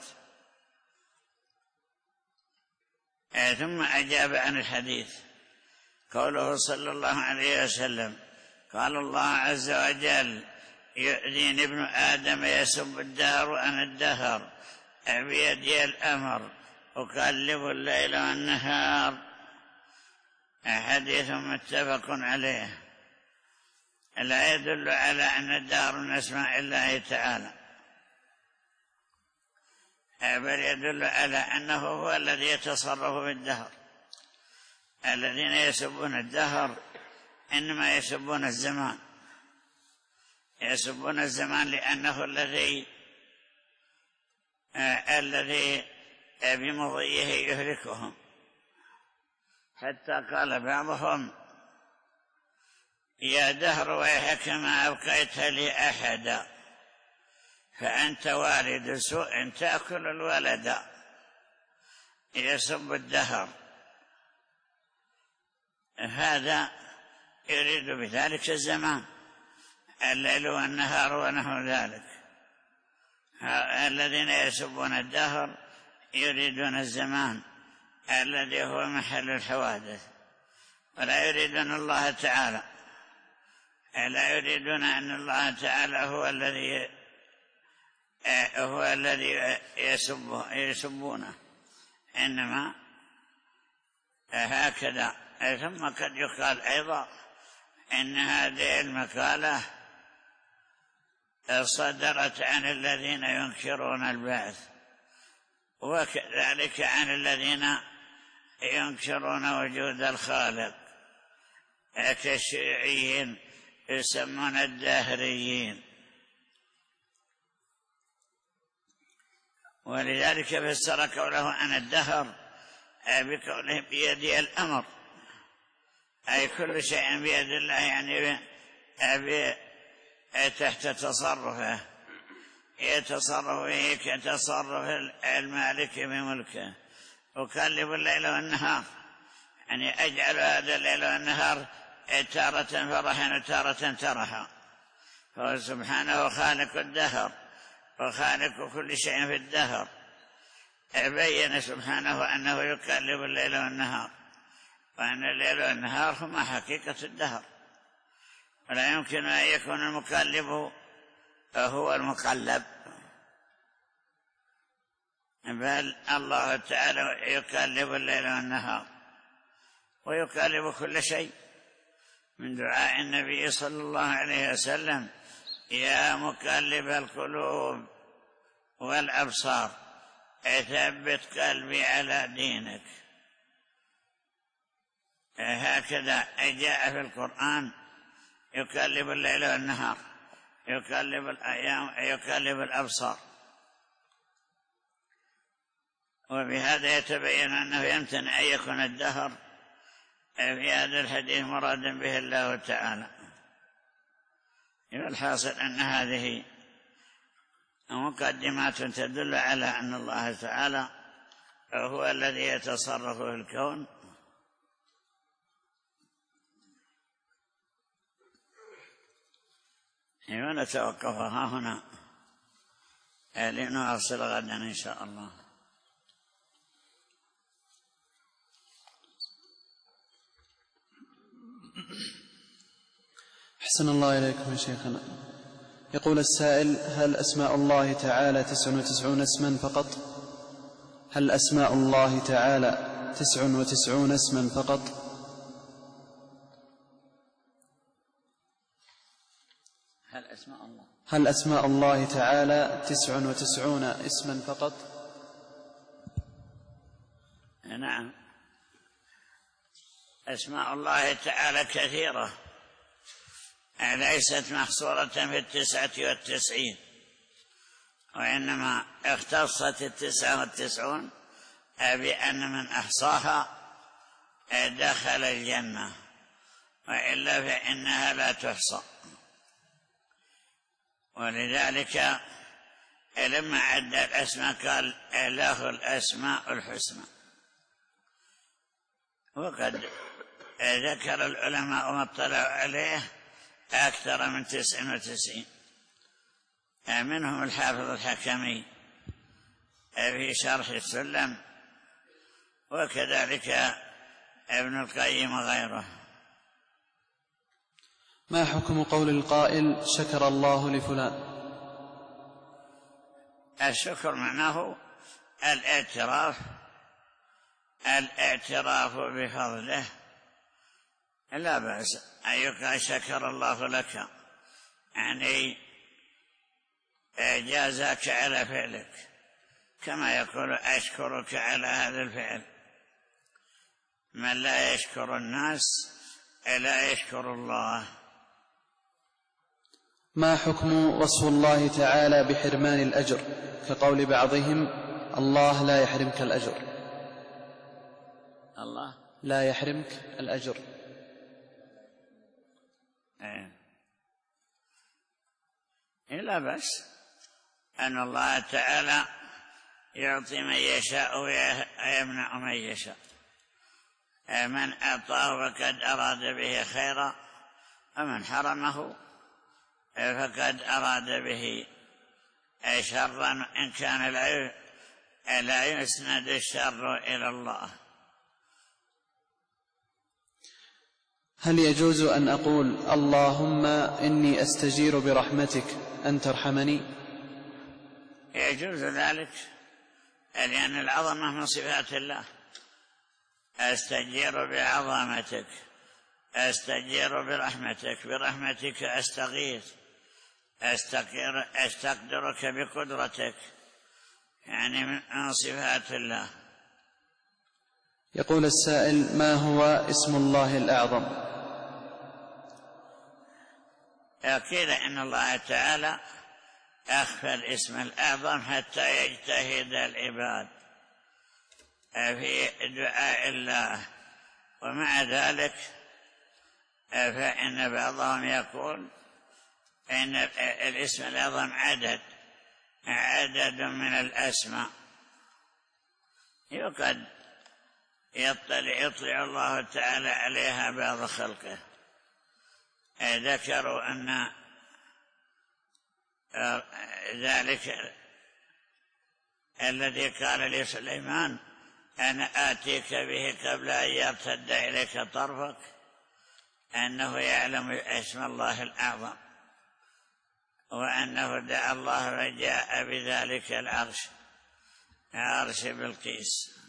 ثم أجاب عن الحديث قوله صلى الله عليه وسلم قال الله عز وجل يؤذيني ابن آدم يسب الدهر وأنا الدهر بيدي الأمر أقلب الليل والنهار. حديث متفق عليه، لا يدل على أن الدهر من أسماء الله تعالى، بل يدل على أنه هو الذي يتصرف بالدهر. الذين يسبون الدهر إنما يسبون الزمان، يسبون الزمان لأنه الذي آه الذي بمضيه يهلكهم، حتى قال بعضهم يا دهر ويحك ما أبقيت لي أحدا فأنت والد سوء تأكل الولد. يسب الدهر، هذا يريد بذلك الزمان، الليل والنهار ونحو ذلك. الذين يسبون الدهر يريدون الزمان الذي هو محل الحوادث، ولا يريدون الله تعالى، لا يريدون أن الله تعالى هو الذي هو الذي يسبه يسبونه، إنما هكذا. ثم قد يقال أيضا إن هذه المقالة صدرت عن الذين ينكرون البعث، وكذلك عن الذين ينكرون وجود الخالق كالشيوعيين يسمون الداهريين. ولذلك فسر قوله أنا الدهر بقوله بيدي الأمر، أي كل شيء بيد الله، يعني تحت تصرفه، يتصرف به كتصرف المالك بملكه. أقلب الليل والنهار، يعني أجعل هذا الليل والنهار تارة فرحا وتارة ترحا، فهو سبحانه خالق الدهر وخالق كل شيء في الدهر. بين سبحانه أنه يقلب الليل والنهار، وأن الليل والنهار هما حقيقة الدهر، ولا يمكن أن يكون المقلب هو المقلب، بل الله تعالى يقلب الليل والنهار ويقلب كل شيء. من دعاء النبي صلى الله عليه وسلم يا مقلب القلوب والأبصار ثبت قلبي على دينك. هكذا جاء في القرآن يقلب الليل والنهار، يقلب الأيام، يقلب الأبصار. وبهذا يتبين أنه يمتنع أن يكون الدهر في هذا الحديث مرادا به الله تعالى. الحاصل أن هذه مقدمات تدل على أن الله تعالى هو الذي يتصرف في الكون. ونتوقفها هنا لنواصل غدا إن شاء الله. أحسن الله إليكم يا شيخنا. يقول السائل: هل أسماء الله تعالى تسع وتسعون اسما فقط؟ هل أسماء الله تعالى تسع وتسعون اسما فقط؟ هل أسماء الله هل أسماء الله تعالى تسع وتسعون اسما فقط؟ نعم، أسماء الله تعالى كثيرة، ليست محصورة في التسعة والتسعين، وإنما اختصت التسعة والتسعون بأن من أحصاها دخل الجنة، وإلا فإنها لا تحصى. ولذلك لما عد الأسماء قال له الأسماء الحسنى. وقد ذكر العلماء وما اطلعوا عليه أكثر من تسع وتسعين، منهم الحافظ الحكمي في شرح السلم، وكذلك ابن القيم وغيره. ما حكم قول القائل شكر الله لفلان؟ الشكر معناه الاعتراف الاعتراف بفضله، لا بأس أن يقال شكر الله لك، يعني جازاك على فعلك، كما يقول أشكرك على هذا الفعل. من لا يشكر الناس لا يشكر الله. ما حكم وصف الله تعالى بحرمان الأجر كقول بعضهم الله لا يحرمك الأجر؟ الله لا يحرمك الأجر. إيه لا بأس أن الله تعالى يعطي من يشاء ويمنع من يشاء. من أعطاه فقد أراد به خيرا، ومن حرمه فقد أراد به شرا، إن كان لا يسند الشر إلى الله. هل يجوز أن أقول اللهم إني أستجير برحمتك أن ترحمني؟ يجوز ذلك، لأن العظمة من صفات الله. أستجير بعظمتك، أستجير برحمتك، برحمتك أستغيث، أستقر أستقدرك بقدرتك، يعني من صفات الله. يقول السائل: ما هو اسم الله الأعظم؟ قيل إن الله تعالى أخفى الاسم الأعظم حتى يجتهد العباد في دعاء الله، ومع ذلك فإن بعضهم يقول إن الاسم الأعظم عدد عدد من الأسماء، يقد يطلع يطلع الله تعالى عليها بعض خلقه. ذكروا أن ذلك الذي قال لسليمان أنا آتيك به قبل أن يرتد إليك طرفك، أنه يعلم اسم الله الأعظم، وأنه دعا الله وجاء بذلك العرش، عرش بلقيس.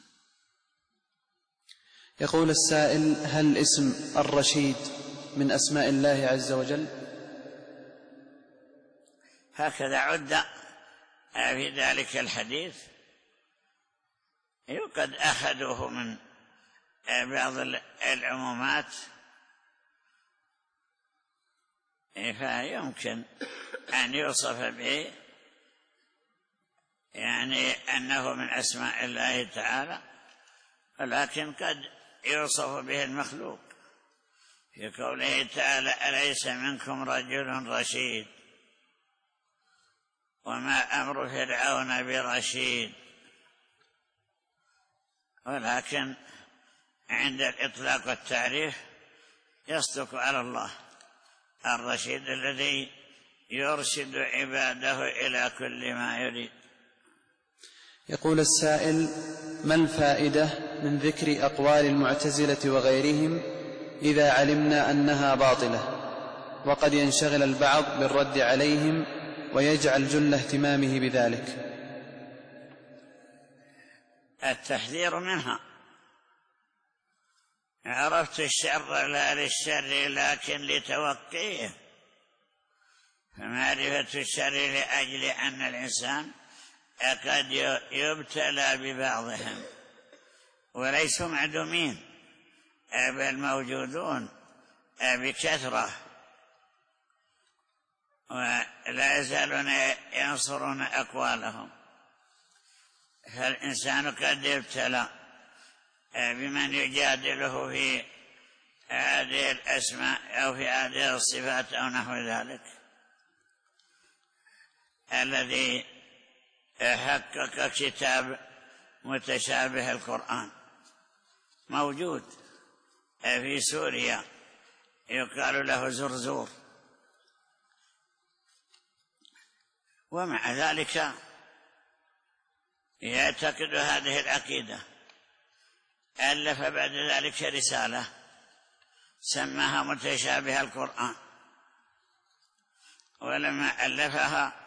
يقول السائل: هل اسم الرشيد من أسماء الله عز وجل؟ هكذا عد في ذلك الحديث، يقد أخذوه من بعض العمومات، فيمكن أن يوصف به، يعني أنه من أسماء الله تعالى، ولكن قد يوصف به المخلوق في قوله تعالى أليس منكم رجل رشيد وما أمر فرعون برشيد. ولكن عند الإطلاق والتعريف يصدق على الله الرشيد الذي يرشد عباده إلى كل ما يريد. يقول السائل: ما الفائدة من ذكر أقوال المعتزلة وغيرهم إذا علمنا أنها باطلة، وقد ينشغل البعض بالرد عليهم ويجعل جل اهتمامه بذلك؟ التحذير منها. عرفت الشر لا للشر لكن لتوقيه، فمعرفة الشر لأجل أن الإنسان قد يبتلى ببعضهم، وليسوا معدومين بل موجودون بكثرة، ولا يزالون ينصرون أقوالهم. فالإنسان قد يبتلى بمن يجادله في هذه الأسماء أو في هذه الصفات أو نحو ذلك. الذي حقق كتاب متشابه القرآن موجود في سوريا يقال له زرزور، ومع ذلك يعتقد هذه العقيدة. ألف بعد ذلك رسالة سماها متشابه القرآن، ولما ألفها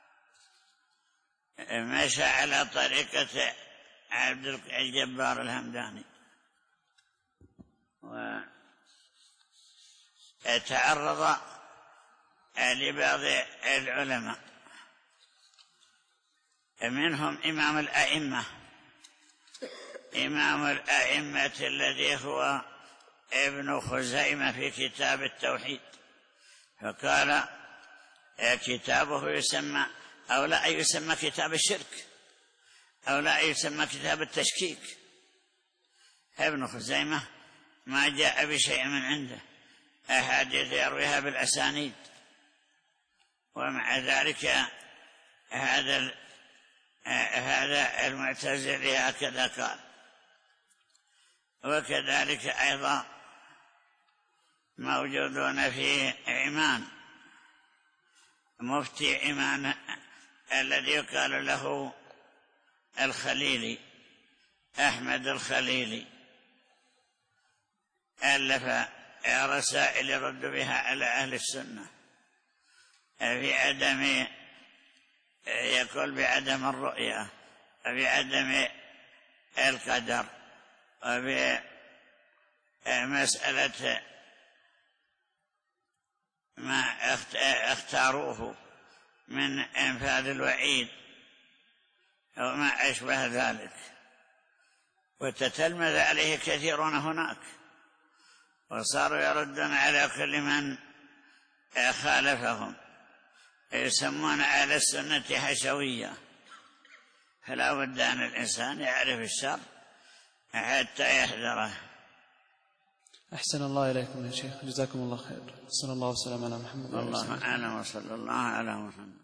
مشى على طريقة عبد الجبار الهمداني، وتعرض لبعض العلماء منهم إمام الأئمة إمام الأئمة الذي هو ابن خزيمة في كتاب التوحيد، فقال كتابه يسمى أو لا يسمى كتاب الشرك أو لا يسمى كتاب التشكيك. ابن خزيمة ما جاء بشيء من عنده، أحاديث يرويها بالأسانيد، ومع ذلك هذا هذا المعتزلي هكذا قال. وكذلك أيضا موجودون في عمان مفتي عمان الذي يقال له الخليلي أحمد الخليلي، ألف رسائل يرد بها على أهل السنة في عدم يقول بعدم الرؤية وبعدم القدر وبمسألة ما اختاروه من إنفاذ الوعيد وما أشبه ذلك، وتتلمذ عليه كثيرون هناك، وصاروا يردون على كل من خالفهم، يسمون على السنة حشوية. فلا بد أن الإنسان يعرف الشر حتى يحذره. أحسن الله إليكم يا شيخ، جزاكم الله خير. صلى الله وسلم على محمد. والله أعلم، وصلى الله على محمد.